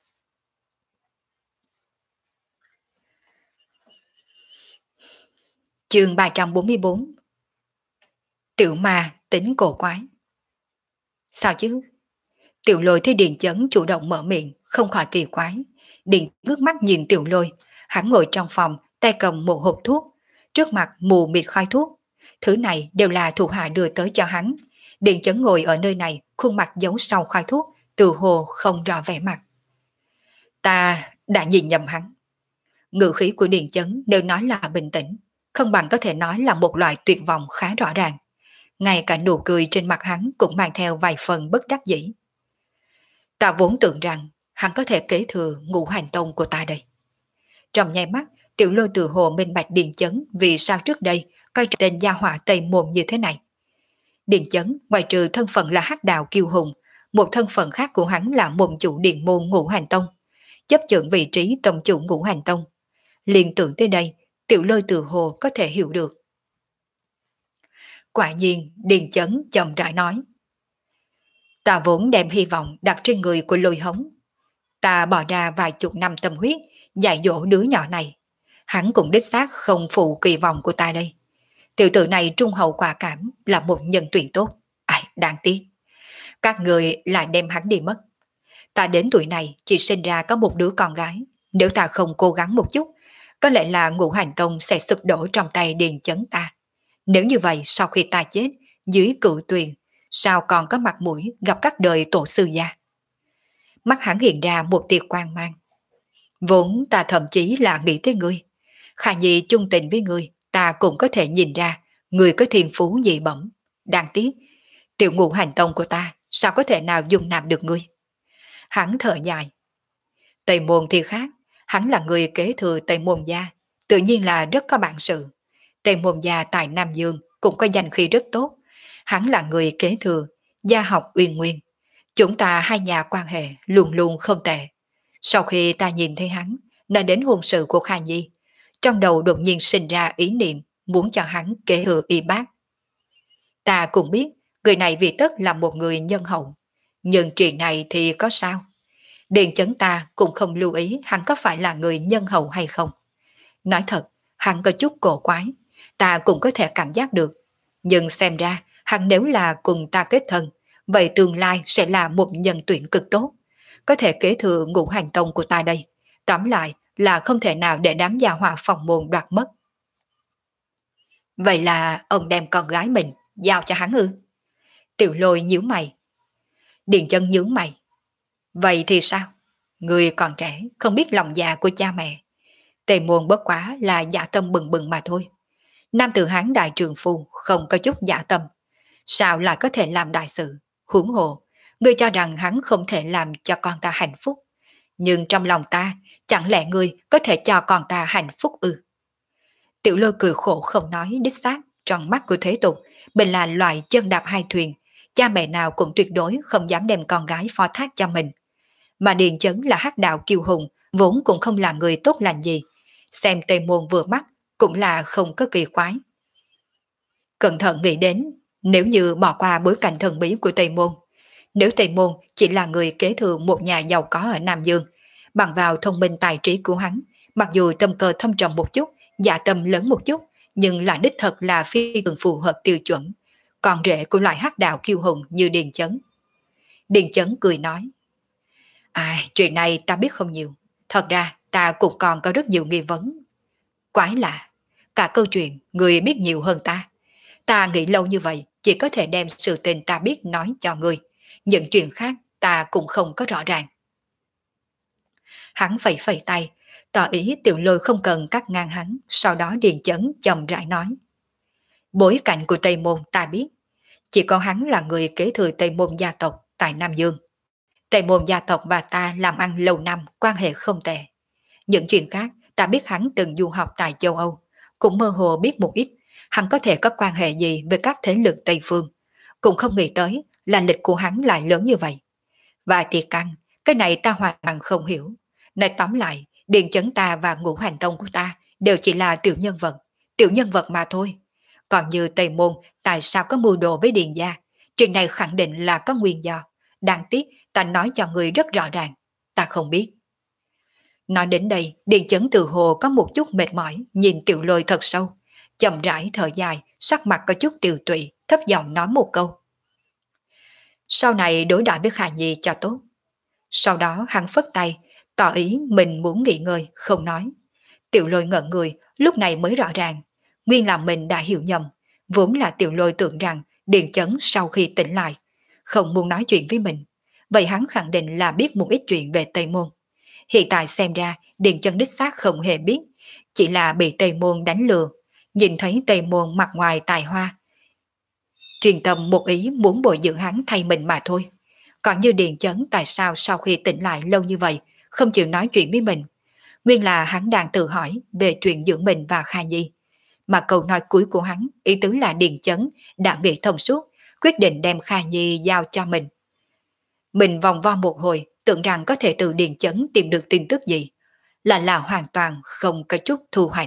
Chương 344. Tiểu ma tính cổ quái. Sao chứ? Tiểu Lôi thấy Điền Chấn chủ động mở miệng, không khỏi kỳ quái. Điền ngước mắt nhìn Tiểu Lôi, hắn ngồi trong phòng, tay cầm một hộp thuốc, trước mặt mù mịt khói thuốc. Thứ này đều là thuộc hạ đưa tới cho hắn. Điền Chấn ngồi ở nơi này, khuôn mặt giấu sau khói thuốc, từ hồ không rõ vẻ mặt. Ta đã nhìn nhầm hắn. Ngữ khí của Điền Chấn đều nói là bình tĩnh, không bằng có thể nói là một loại tuyệt vọng khá rõ ràng. Ngay cả nụ cười trên mặt hắn cũng mang theo vài phần bất đắc dĩ. Ta vốn tưởng rằng hắn có thể kế thừa ngũ hành tông của ta đây. Trong nháy mắt, Tiểu Lôi từ hồ minh bạch Điền Chấn vì sao trước đây coi tên gia họa Tây Môn như thế này. Điền Chấn ngoài trừ thân phận là hắc đạo kiêu hùng, một thân phận khác của hắn là môn chủ Điền môn ngũ hành tông, chấp chưởng vị trí tông chủ ngũ hành tông. Liên tưởng tới đây, Tiểu Lôi từ hồ có thể hiểu được. Quả nhiên, Điền Chấn chậm rãi nói. Ta vốn đem hy vọng đặt trên người của Lôi Hống. Ta bỏ ra vài chục năm tâm huyết, dạy dỗ đứa nhỏ này. Hắn cũng đích xác không phụ kỳ vọng của ta đây. Tiểu tử này trung hậu quả cảm, là một nhân tuyển tốt. Ai, đáng tiếc. Các người lại đem hắn đi mất. Ta đến tuổi này chỉ sinh ra có một đứa con gái. Nếu ta không cố gắng một chút, có lẽ là ngũ hành tông sẽ sụp đổ trong tay Điền Chấn ta. Nếu như vậy, sau khi ta chết, dưới cự tuyền, sao còn có mặt mũi gặp các đời tổ sư gia? Mắt hắn hiện ra một tia quang mang. Vốn ta thậm chí là nghĩ tới ngươi. Khả Nhi chung tình với ngươi, ta cũng có thể nhìn ra ngươi có thiên phú dị bẩm. Đáng tiếc, tiểu ngũ hành tông của ta sao có thể nào dung nạp được ngươi? Hắn thở dài. Tây môn thì khác, hắn là người kế thừa Tây môn gia, tự nhiên là rất có bản sự. Tây môn gia tại Nam Dương cũng có danh khí rất tốt. Hắn là người kế thừa, gia học uyên nguyên. Chúng ta hai nhà quan hệ luôn luôn không tệ. Sau khi ta nhìn thấy hắn, nói đến hôn sự của Kha Nhi, trong đầu đột nhiên sinh ra ý niệm muốn cho hắn kế thừa y bác. Ta cũng biết, người này vì tất là một người nhân hậu. Nhưng chuyện này thì có sao? Điền Chấn ta cũng không lưu ý hắn có phải là người nhân hậu hay không. Nói thật, hắn có chút cổ quái, ta cũng có thể cảm giác được. Nhưng xem ra, hắn nếu là cùng ta kết thân, vậy tương lai sẽ là một nhân tuyển cực tốt, có thể kế thừa ngũ hành tông của ta đây? Tóm lại là không thể nào để đám gia hỏa phòng môn đoạt mất. Vậy là ông đem con gái mình giao cho hắn ư? Tiểu Lôi nhíu mày. Điền Chân nhướng mày. Vậy thì sao? Người còn trẻ, không biết lòng già của cha mẹ. Tề Môn bất quá là dạ tâm bừng bừng mà thôi. Nam tử Hán đại trường phu không có chút dạ tâm. Sao lại có thể làm đại sự? Huống hồ, ngươi cho rằng hắn không thể làm cho con ta hạnh phúc. Nhưng trong lòng ta, chẳng lẽ ngươi có thể cho con ta hạnh phúc ư? Tiểu Lôi cười khổ không nói đích xác, trong mắt của thế tục, mình là loại chân đạp hai thuyền, cha mẹ nào cũng tuyệt đối không dám đem con gái phó thác cho mình. Mà Điền Chấn là hắc đạo kiêu hùng, vốn cũng không là người tốt lành gì. Xem Tề Môn vừa mắt cũng là không có kỳ quái. Cẩn thận nghĩ đến, nếu như bỏ qua bối cảnh thần bí của Tề Môn, nếu Tề Môn chỉ là người kế thừa một nhà giàu có ở Nam Dương, bằng vào thông minh tài trí của hắn, mặc dù tâm cơ thâm trầm một chút, dạ tâm lớn một chút, nhưng là đích thật là phi thường phù hợp tiêu chuẩn, còn rễ của loại hắc đạo kiêu hùng như Điền Chấn. Điền Chấn cười nói, ai, chuyện này ta biết không nhiều, thật ra ta cũng còn có rất nhiều nghi vấn. Quái lạ, cả câu chuyện người biết nhiều hơn ta. Ta nghĩ lâu như vậy, chỉ có thể đem sự tình ta biết nói cho người. Những chuyện khác ta cũng không có rõ ràng. Hắn phẩy phẩy tay, tỏ ý Tiểu Lôi không cần cắt ngang hắn, sau đó Điền Chấn chậm rãi nói. Bối cảnh của Tây Môn ta biết, chỉ có hắn là người kế thừa Tây Môn gia tộc tại Nam Dương. Tây Môn gia tộc và ta làm ăn lâu năm, quan hệ không tệ. Những chuyện khác, ta biết hắn từng du học tại châu Âu, cũng mơ hồ biết một ít, hắn có thể có quan hệ gì với các thế lực Tây Phương. Cũng không nghĩ tới là lịch của hắn lại lớn như vậy. Và thì căn, cái này ta hoàn toàn không hiểu. Nói tóm lại, Điền Chấn ta và ngũ hành tông của ta đều chỉ là tiểu nhân vật mà thôi. Còn như Tây Môn, tại sao có mưu đồ với Điền gia? Chuyện này khẳng định là có nguyên do. Đáng tiếc, ta nói cho người rất rõ ràng. Ta không biết. Nói đến đây, Điền Chấn từ hồ có một chút mệt mỏi, nhìn Tiểu Lôi thật sâu. Chậm rãi thở dài, sắc mặt có chút tiều tụy, thấp giọng nói một câu. Sau này đối đãi với Khả Nhi cho tốt. Sau đó hắn phất tay, tỏ ý mình muốn nghỉ ngơi, không nói. Tiểu Lôi ngẩn người, lúc này mới rõ ràng. Nguyên là mình đã hiểu nhầm. Vốn là Tiểu Lôi tưởng rằng Điền Chấn sau khi tỉnh lại, không muốn nói chuyện với mình. Vậy hắn khẳng định là biết một ít chuyện về Tây Môn. Hiện tại xem ra Điền Chấn đích xác không hề biết, chỉ là bị Tây Môn đánh lừa. Nhìn thấy Tây Môn mặt ngoài tài hoa, truyền tâm một ý muốn bồi dưỡng hắn thay mình mà thôi. Còn như Điền Chấn tại sao sau khi tỉnh lại lâu như vậy không chịu nói chuyện với mình? Nguyên là hắn đang tự hỏi về chuyện giữa mình và Kha Nhi. Mà câu nói cuối của hắn ý tứ là Điền Chấn đã nghĩ thông suốt, quyết định đem Kha Nhi giao cho mình. Mình vòng vo một hồi, tưởng rằng có thể từ Điền Chấn tìm được tin tức gì, là hoàn toàn không có chút thu hoạch.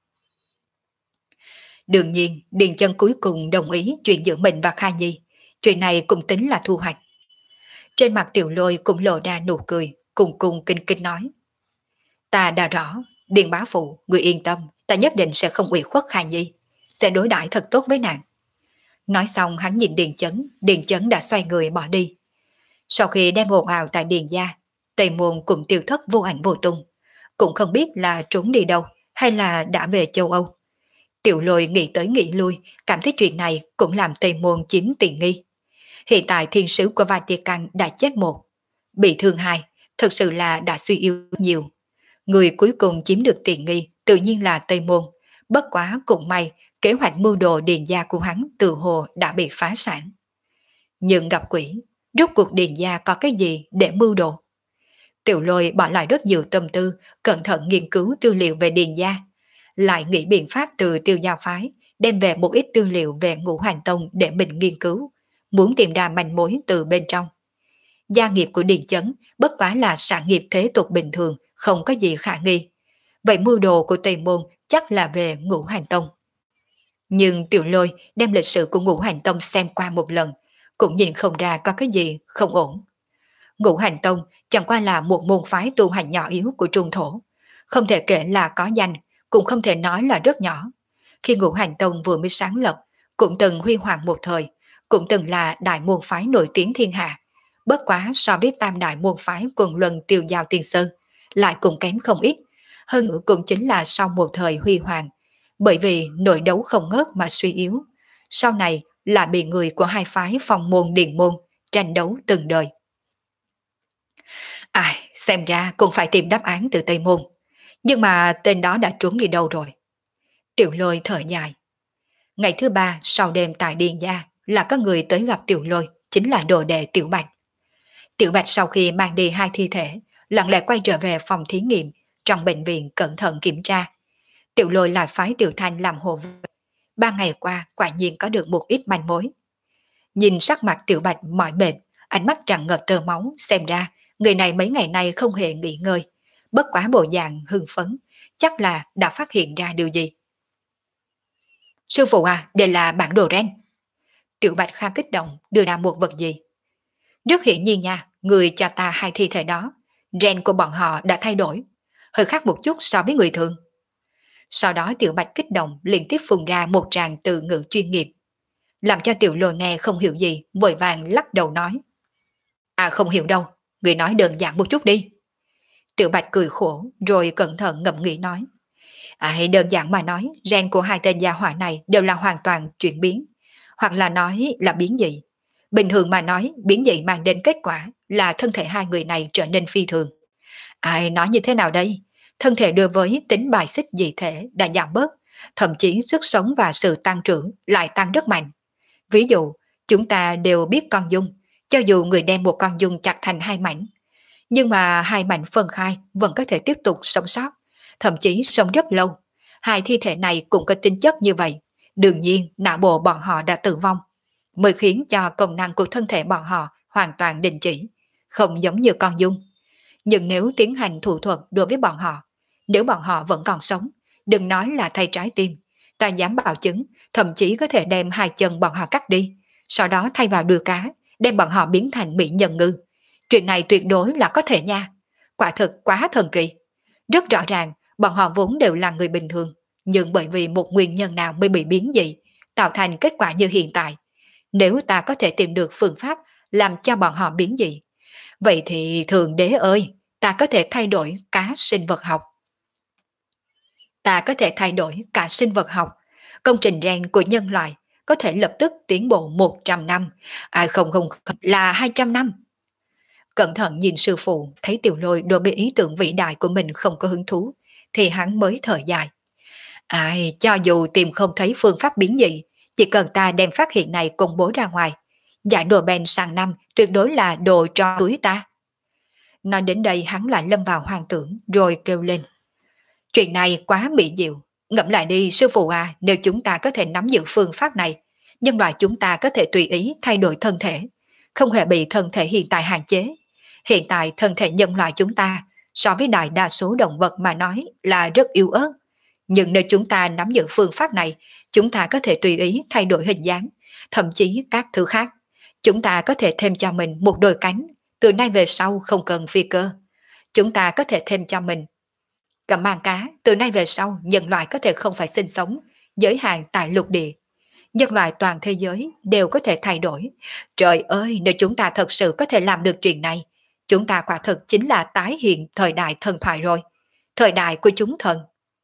Đương nhiên, Điền Chấn cuối cùng đồng ý chuyện giữa mình và Kha Nhi. Chuyện này cũng tính là thu hoạch. Trên mặt Tiểu Lôi cũng lộ ra nụ cười, cùng cùng kinh kinh nói. Ta đã rõ, Điền bá phụ, người yên tâm, ta nhất định sẽ không ủy khuất Kha Nhi, sẽ đối đãi thật tốt với nàng. Nói xong hắn nhìn Điền Chấn đã xoay người bỏ đi. Sau khi đem ồn ào tại Điền gia, Tây Môn cũng tiêu thất vô ảnh vô tung, cũng không biết là trốn đi đâu hay là đã về châu Âu. Tiểu Lôi nghĩ tới nghĩ lui, cảm thấy chuyện này cũng làm Tây Môn chiếm tiện nghi. Hiện tại thiên sứ của Vatican đã chết một, bị thương hai, thực sự là đã suy yếu nhiều. Người cuối cùng chiếm được tiện nghi tự nhiên là Tây Môn, bất quá cũng may kế hoạch mưu đồ Điền gia của hắn từ hồ đã bị phá sản. Nhưng gặp quỷ, rốt cuộc Điền gia có cái gì để mưu đồ? Tiểu Lôi bỏ lại rất nhiều tâm tư, cẩn thận nghiên cứu tư liệu về Điền gia, lại nghĩ biện pháp từ Tiêu Giao phái, đem về một ít tư liệu về Ngũ Hành Tông để mình nghiên cứu, muốn tìm ra manh mối từ bên trong. Gia nghiệp của Điền Chấn bất quá là sản nghiệp thế tục bình thường, không có gì khả nghi. Vậy mưu đồ của Tây Môn chắc là về Ngũ Hành Tông. Nhưng Tiểu Lôi đem lịch sử của Ngũ Hành Tông xem qua một lần, cũng nhìn không ra có cái gì không ổn. Ngũ Hành Tông chẳng qua là một môn phái tu hành nhỏ yếu của Trung Thổ, không thể kể là có danh, cũng không thể nói là rất nhỏ. Khi Ngũ Hành Tông vừa mới sáng lập, cũng từng huy hoàng một thời, cũng từng là đại môn phái nổi tiếng thiên hạ, Bất quá so với tam đại môn phái Quần Luân Tiêu Giao Tiên Sơn, lại cũng kém không ít, hơn nữa cũng chính là sau một thời huy hoàng, bởi vì nội đấu không ngớt mà suy yếu. Sau này là bị người của hai phái Phong môn Điền môn tranh đấu từng đời. Ai, xem ra cũng phải tìm đáp án từ Tây môn. Nhưng mà tên đó đã trốn đi đâu rồi? Tiểu Lôi thở dài. Ngày thứ ba sau đêm tại Điền gia là có người tới gặp Tiểu Lôi, chính là đồ đệ Tiểu Bạch. Tiểu Bạch sau khi mang đi hai thi thể, lặng lẽ quay trở về phòng thí nghiệm trong bệnh viện cẩn thận kiểm tra. Tiểu Lôi lại phái Tiểu Thanh làm hộ vệ. 3 ngày qua quả nhiên có được một ít manh mối. Nhìn sắc mặt Tiểu Bạch mỏi mệt, ánh mắt tràn ngập tơ máu, xem ra người này mấy ngày nay không hề nghỉ ngơi. Bất quá bộ dạng hưng phấn, chắc là đã phát hiện ra điều gì. Sư phụ à, đây là bản đồ ren. Tiểu Bạch khá kích động đưa ra một vật gì. Rất hiển nhiên nha, người cho ta hai thi thể đó, gen của bọn họ đã thay đổi, hơi khác một chút so với người thường. Sau đó Tiểu Bạch kích động liên tiếp phun ra một tràng từ ngữ chuyên nghiệp, làm cho Tiểu Lôi nghe không hiểu gì, vội vàng lắc đầu nói. À không hiểu đâu, người nói đơn giản một chút đi. Tiểu Bạch cười khổ rồi cẩn thận ngẫm nghĩ nói. À, đơn giản mà nói, gen của hai tên gia hỏa này đều là hoàn toàn chuyển biến, hoặc là nói là biến dị. Bình thường mà nói, biến dị mang đến kết quả là thân thể hai người này trở nên phi thường. Ai nói như thế nào đây? Thân thể đối với tính bài xích dị thể đã giảm bớt, thậm chí sức sống và sự tăng trưởng lại tăng rất mạnh. Ví dụ, chúng ta đều biết con dung, cho dù người đem một con dung chặt thành hai mảnh, nhưng mà hai mảnh phân khai vẫn có thể tiếp tục sống sót, thậm chí sống rất lâu. Hai thi thể này cũng có tính chất như vậy. Đương nhiên, não bộ bọn họ đã tử vong, mới khiến cho công năng của thân thể bọn họ hoàn toàn đình chỉ, không giống như con dung. Nhưng nếu tiến hành thủ thuật đối với bọn họ, nếu bọn họ vẫn còn sống, đừng nói là thay trái tim, ta dám bảo chứng, thậm chí có thể đem hai chân bọn họ cắt đi, sau đó thay vào đuôi cá, đem bọn họ biến thành mỹ nhân ngư. Chuyện này tuyệt đối là có thể nha. Quả thực quá thần kỳ. Rất rõ ràng, bọn họ vốn đều là người bình thường, nhưng bởi vì một nguyên nhân nào mới bị biến dị, tạo thành kết quả như hiện tại. Nếu ta có thể tìm được phương pháp làm cho bọn họ biến dị, vậy thì Thượng Đế ơi, ta có thể thay đổi cả sinh vật học. Ta có thể thay đổi cả sinh vật học. Công trình gen của nhân loại có thể lập tức tiến bộ 100 năm, không, là 200 năm. Cẩn thận nhìn sư phụ, thấy Tiểu Lôi đối với ý tưởng vĩ đại của mình không có hứng thú, thì hắn mới thở dài. Ai, cho dù tìm không thấy phương pháp biến dị, chỉ cần ta đem phát hiện này công bố ra ngoài, giải Nobel sang năm tuyệt đối là đồ cho túi ta. Nói đến đây hắn lại lâm vào hoang tưởng, rồi kêu lên. Chuyện này quá mỹ diệu, ngẫm lại đi sư phụ à, nếu chúng ta có thể nắm giữ phương pháp này, nhân loại chúng ta có thể tùy ý thay đổi thân thể, không hề bị thân thể hiện tại hạn chế. Hiện tại thân thể nhân loại chúng ta so với đại đa số động vật mà nói là rất yếu ớt. Nhưng nếu chúng ta nắm giữ phương pháp này, chúng ta có thể tùy ý thay đổi hình dáng, thậm chí các thứ khác. Chúng ta có thể thêm cho mình một đôi cánh, từ nay về sau không cần phi cơ. Chúng ta có thể thêm cho mình cầm mang cá, từ nay về sau nhân loại có thể không phải sinh sống, giới hạn tại lục địa. Nhân loại toàn thế giới đều có thể thay đổi. Trời ơi, nếu chúng ta thật sự có thể làm được chuyện này, chúng ta quả thực chính là tái hiện thời đại thần thoại rồi. Thời đại của chúng thần.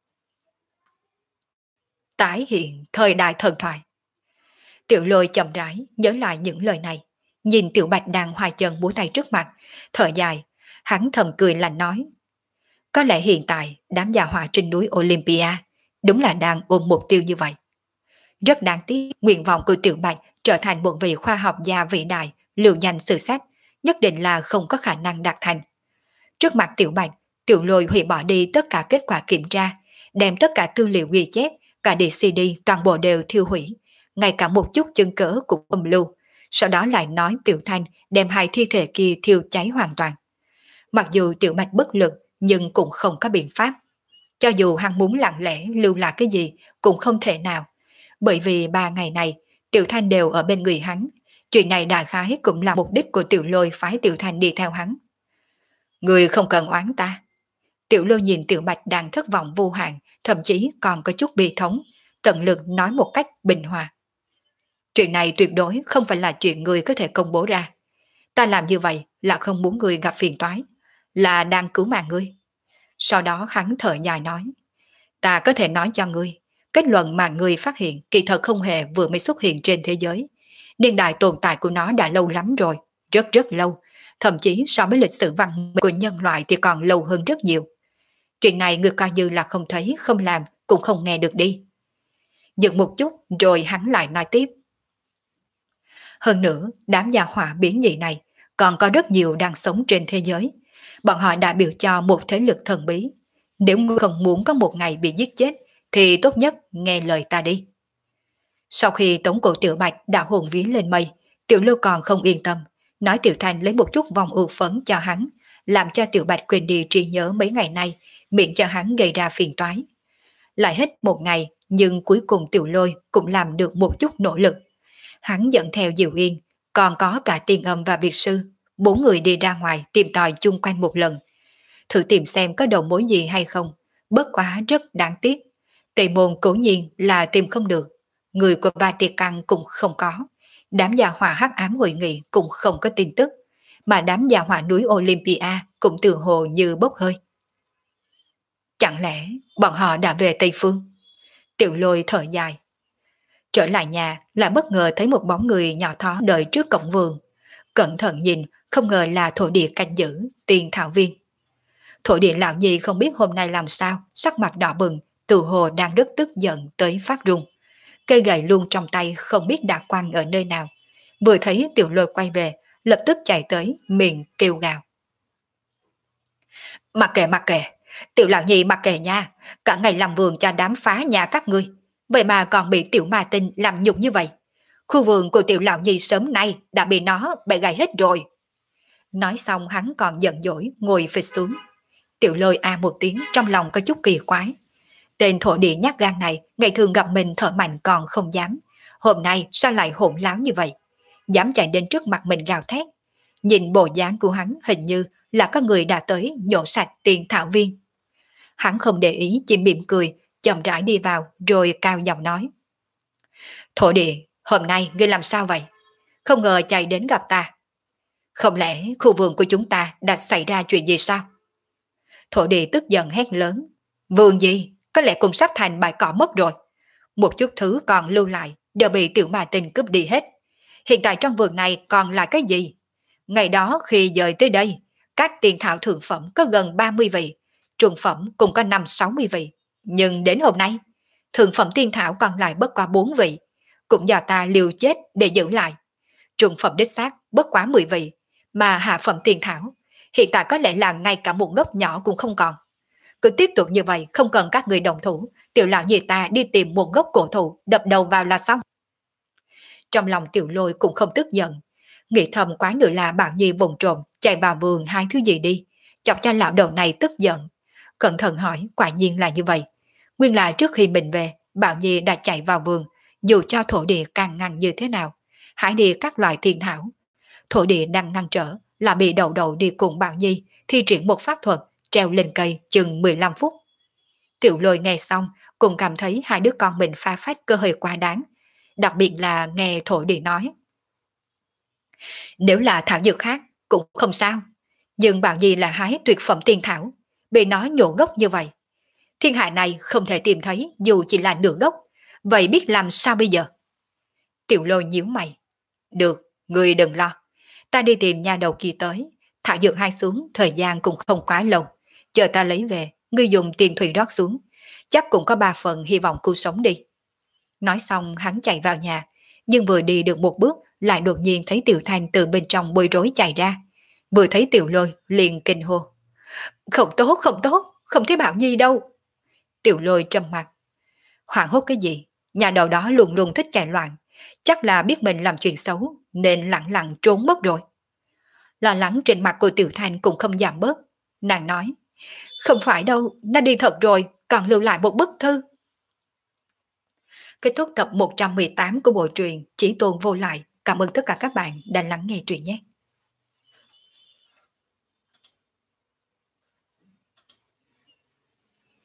Tái hiện thời đại thần thoại. Tiểu Lôi chậm rãi nhớ lại những lời này, nhìn Tiểu Bạch đang hoài chân múa tay trước mặt, thở dài, hắn thầm cười lạnh nói. Có lẽ hiện tại đám gia hỏa trên núi Olympia đúng là đang ôm mục tiêu như vậy. Rất đáng tiếc, nguyện vọng của Tiểu Bạch trở thành một vị khoa học gia vĩ đại, lưu danh sử sách, nhất định là không có khả năng đạt thành. Trước mặt Tiểu Bạch, Tiểu Lôi hủy bỏ đi tất cả kết quả kiểm tra, đem tất cả tư liệu ghi chép, cả CD toàn bộ đều thiêu hủy, ngay cả một chút chứng cớ cũng âm lưu. Sau đó lại nói Tiểu Thanh đem hai thi thể kia thiêu cháy hoàn toàn. Mặc dù Tiểu Bạch bất lực, nhưng cũng không có biện pháp. Cho dù hắn muốn lặng lẽ lưu lại cái gì cũng không thể nào, bởi vì 3 ngày này Tiểu Thanh đều ở bên người hắn. Chuyện này đại khái cũng là mục đích của Tiểu Lôi phái Tiểu Thanh đi theo hắn. Người không cần oán ta. Tiểu Lôi nhìn Tiểu Bạch đang thất vọng vô hạn, thậm chí còn có chút bi thống, tận lực nói một cách bình hòa. Chuyện này tuyệt đối không phải là chuyện người có thể công bố ra. Ta làm như vậy là không muốn ngươi gặp phiền toái, là đang cứu mạng ngươi. Sau đó hắn thở dài nói, ta có thể nói cho ngươi, kết luận mà ngươi phát hiện kỳ thật không hề vừa mới xuất hiện trên thế giới. Niên đại tồn tại của nó đã lâu lắm rồi, rất rất lâu, thậm chí so với lịch sử văn minh của nhân loại thì còn lâu hơn rất nhiều. Chuyện này ngươi coi như là không thấy, không làm, cũng không nghe được đi. Dừng một chút rồi hắn lại nói tiếp. Hơn nữa, đám gia hỏa biến dị này còn có rất nhiều đang sống trên thế giới. Bọn họ đại biểu cho một thế lực thần bí. Nếu ngươi không muốn có một ngày bị giết chết, thì tốt nhất nghe lời ta đi. Sau khi tống cổ Tiểu Bạch đã hồn vía lên mây, Tiểu Lưu còn không yên tâm, nói Tiểu Thanh lấy một chút vòng ưu phấn cho hắn, làm cho Tiểu Bạch quên đi trí nhớ mấy ngày nay, miễn cho hắn gây ra phiền toái. Lại hết một ngày, nhưng cuối cùng Tiểu Lôi cũng làm được một chút nỗ lực. Hắn dẫn theo Diệu Yên, còn có cả Tiên Âm và Việt Sư, bốn người đi ra ngoài tìm tòi chung quanh một lần. Thử tìm xem có đầu mối gì hay không, bất quá rất đáng tiếc. Tề môn cố nhiên là tìm không được, người của Ba Tiệc Căn cũng không có, đám gia hỏa hắc ám hội nghị cũng không có tin tức, mà đám gia hỏa núi Olympia cũng từ hồ như bốc hơi. Chẳng lẽ bọn họ đã về Tây Phương? Tiểu Lôi thở dài. Trở lại nhà lại bất ngờ thấy một bóng người nhỏ thó đợi trước cổng vườn. Cẩn thận nhìn, không ngờ là thổ địa canh giữ, Tiền Thảo Viên. Thổ địa lão nhi không biết hôm nay làm sao, sắc mặt đỏ bừng, từ hồ đang rất tức giận tới phát run. Cây gậy luôn trong tay không biết đã quăng ở nơi nào. Vừa thấy Tiểu Lôi quay về, lập tức chạy tới, miệng kêu gào. Mặc kệ, Tiểu lão nhi mặc kệ nha, cả ngày làm vườn cho đám phá nhà các ngươi. Vậy mà còn bị Tiểu Ma Tinh làm nhục như vậy. Khu vườn của Tiểu lão nhi sớm nay đã bị nó bẻ gãy hết rồi. Nói xong hắn còn giận dỗi ngồi phịch xuống. Tiểu Lôi a một tiếng trong lòng có chút kỳ quái. Tên thổ địa nhát gan này ngày thường gặp mình thở mạnh còn không dám. Hôm nay sao lại hỗn láo như vậy? Dám chạy đến trước mặt mình gào thét. Nhìn bộ dáng của hắn hình như là có người đã tới nhổ sạch Tiền Thảo Viên. Hắn không để ý, chỉ mỉm cười, chậm rãi đi vào rồi cao giọng nói. Thổ địa, hôm nay ngươi làm sao vậy? Không ngờ chạy đến gặp ta. Không lẽ khu vườn của chúng ta đã xảy ra chuyện gì sao? Thổ địa tức giận hét lớn. Vườn gì? Có lẽ cũng sắp thành bãi cỏ mất rồi. Một chút thứ còn lưu lại đều bị Tiểu Ma Tinh cướp đi hết. Hiện tại trong vườn này còn là cái gì? Ngày đó khi dời tới đây, các tiền thảo thượng phẩm có gần 30 vị, trung phẩm cũng có 5-60 vị. Nhưng đến hôm nay, thượng phẩm tiên thảo còn lại bất quá 4 vị, cũng do ta liều chết để giữ lại. Trung phẩm đích xác bất quá 10 vị, mà hạ phẩm tiên thảo, hiện tại có lẽ là ngay cả một gốc nhỏ cũng không còn. Cứ tiếp tục như vậy, không cần các người đồng thủ, Tiểu lão nhị ta đi tìm một gốc cổ thụ đập đầu vào là xong. Trong lòng Tiểu Lôi cũng không tức giận, nghĩ thầm quán nữa là Bảo Nhi vùng trộm chạy vào vườn hai thứ gì đi, chọc cho lão đầu này tức giận. Cẩn thận hỏi, quả nhiên là như vậy. Nguyên là trước khi mình về, Bảo Nhi đã chạy vào vườn, dù cho thổ địa càng ngăn như thế nào, hãy đi các loại thiên thảo. Thổ địa đang ngăn trở, là bị đầu đầu đi cùng Bảo Nhi thi triển một pháp thuật, treo lên cây chừng 15 phút. Tiểu Lôi nghe xong, cũng cảm thấy hai đứa con mình pha phách cơ hơi quá đáng, đặc biệt là nghe thổ địa nói. Nếu là thảo dược khác, cũng không sao. Nhưng Bảo Nhi là hái tuyệt phẩm tiên thảo, bị nó nhổ gốc như vậy. Thiên hạ này không thể tìm thấy dù chỉ là nửa gốc, vậy biết làm sao bây giờ? Tiểu Lôi nhíu mày. Được, ngươi đừng lo. Ta đi tìm nhà đầu kia tới, thảo dược hai xuống, thời gian cũng không quá lâu. Chờ ta lấy về, ngươi dùng tiền thủy rót xuống. Chắc cũng có 3 phần hy vọng cứu sống đi. Nói xong hắn chạy vào nhà, nhưng vừa đi được một bước lại đột nhiên thấy Tiểu Thanh từ bên trong bối rối chạy ra. Vừa thấy Tiểu Lôi liền kinh hô. Không tốt, không tốt, không thấy Bảo Nhi đâu. Tiểu Lôi trầm mặt. Hoảng hốt cái gì? Nhà đầu đó luôn luôn thích chạy loạn, chắc là biết mình làm chuyện xấu nên lặng lặng trốn mất rồi. Lo lắng trên mặt của Tiểu Thanh cũng không giảm bớt. Nàng nói, không phải đâu, nó đi thật rồi, còn lưu lại một bức thư. Kết thúc tập 118 của bộ truyện Chỉ Tôn Vô Lại. Cảm ơn tất cả các bạn đã lắng nghe truyện nhé.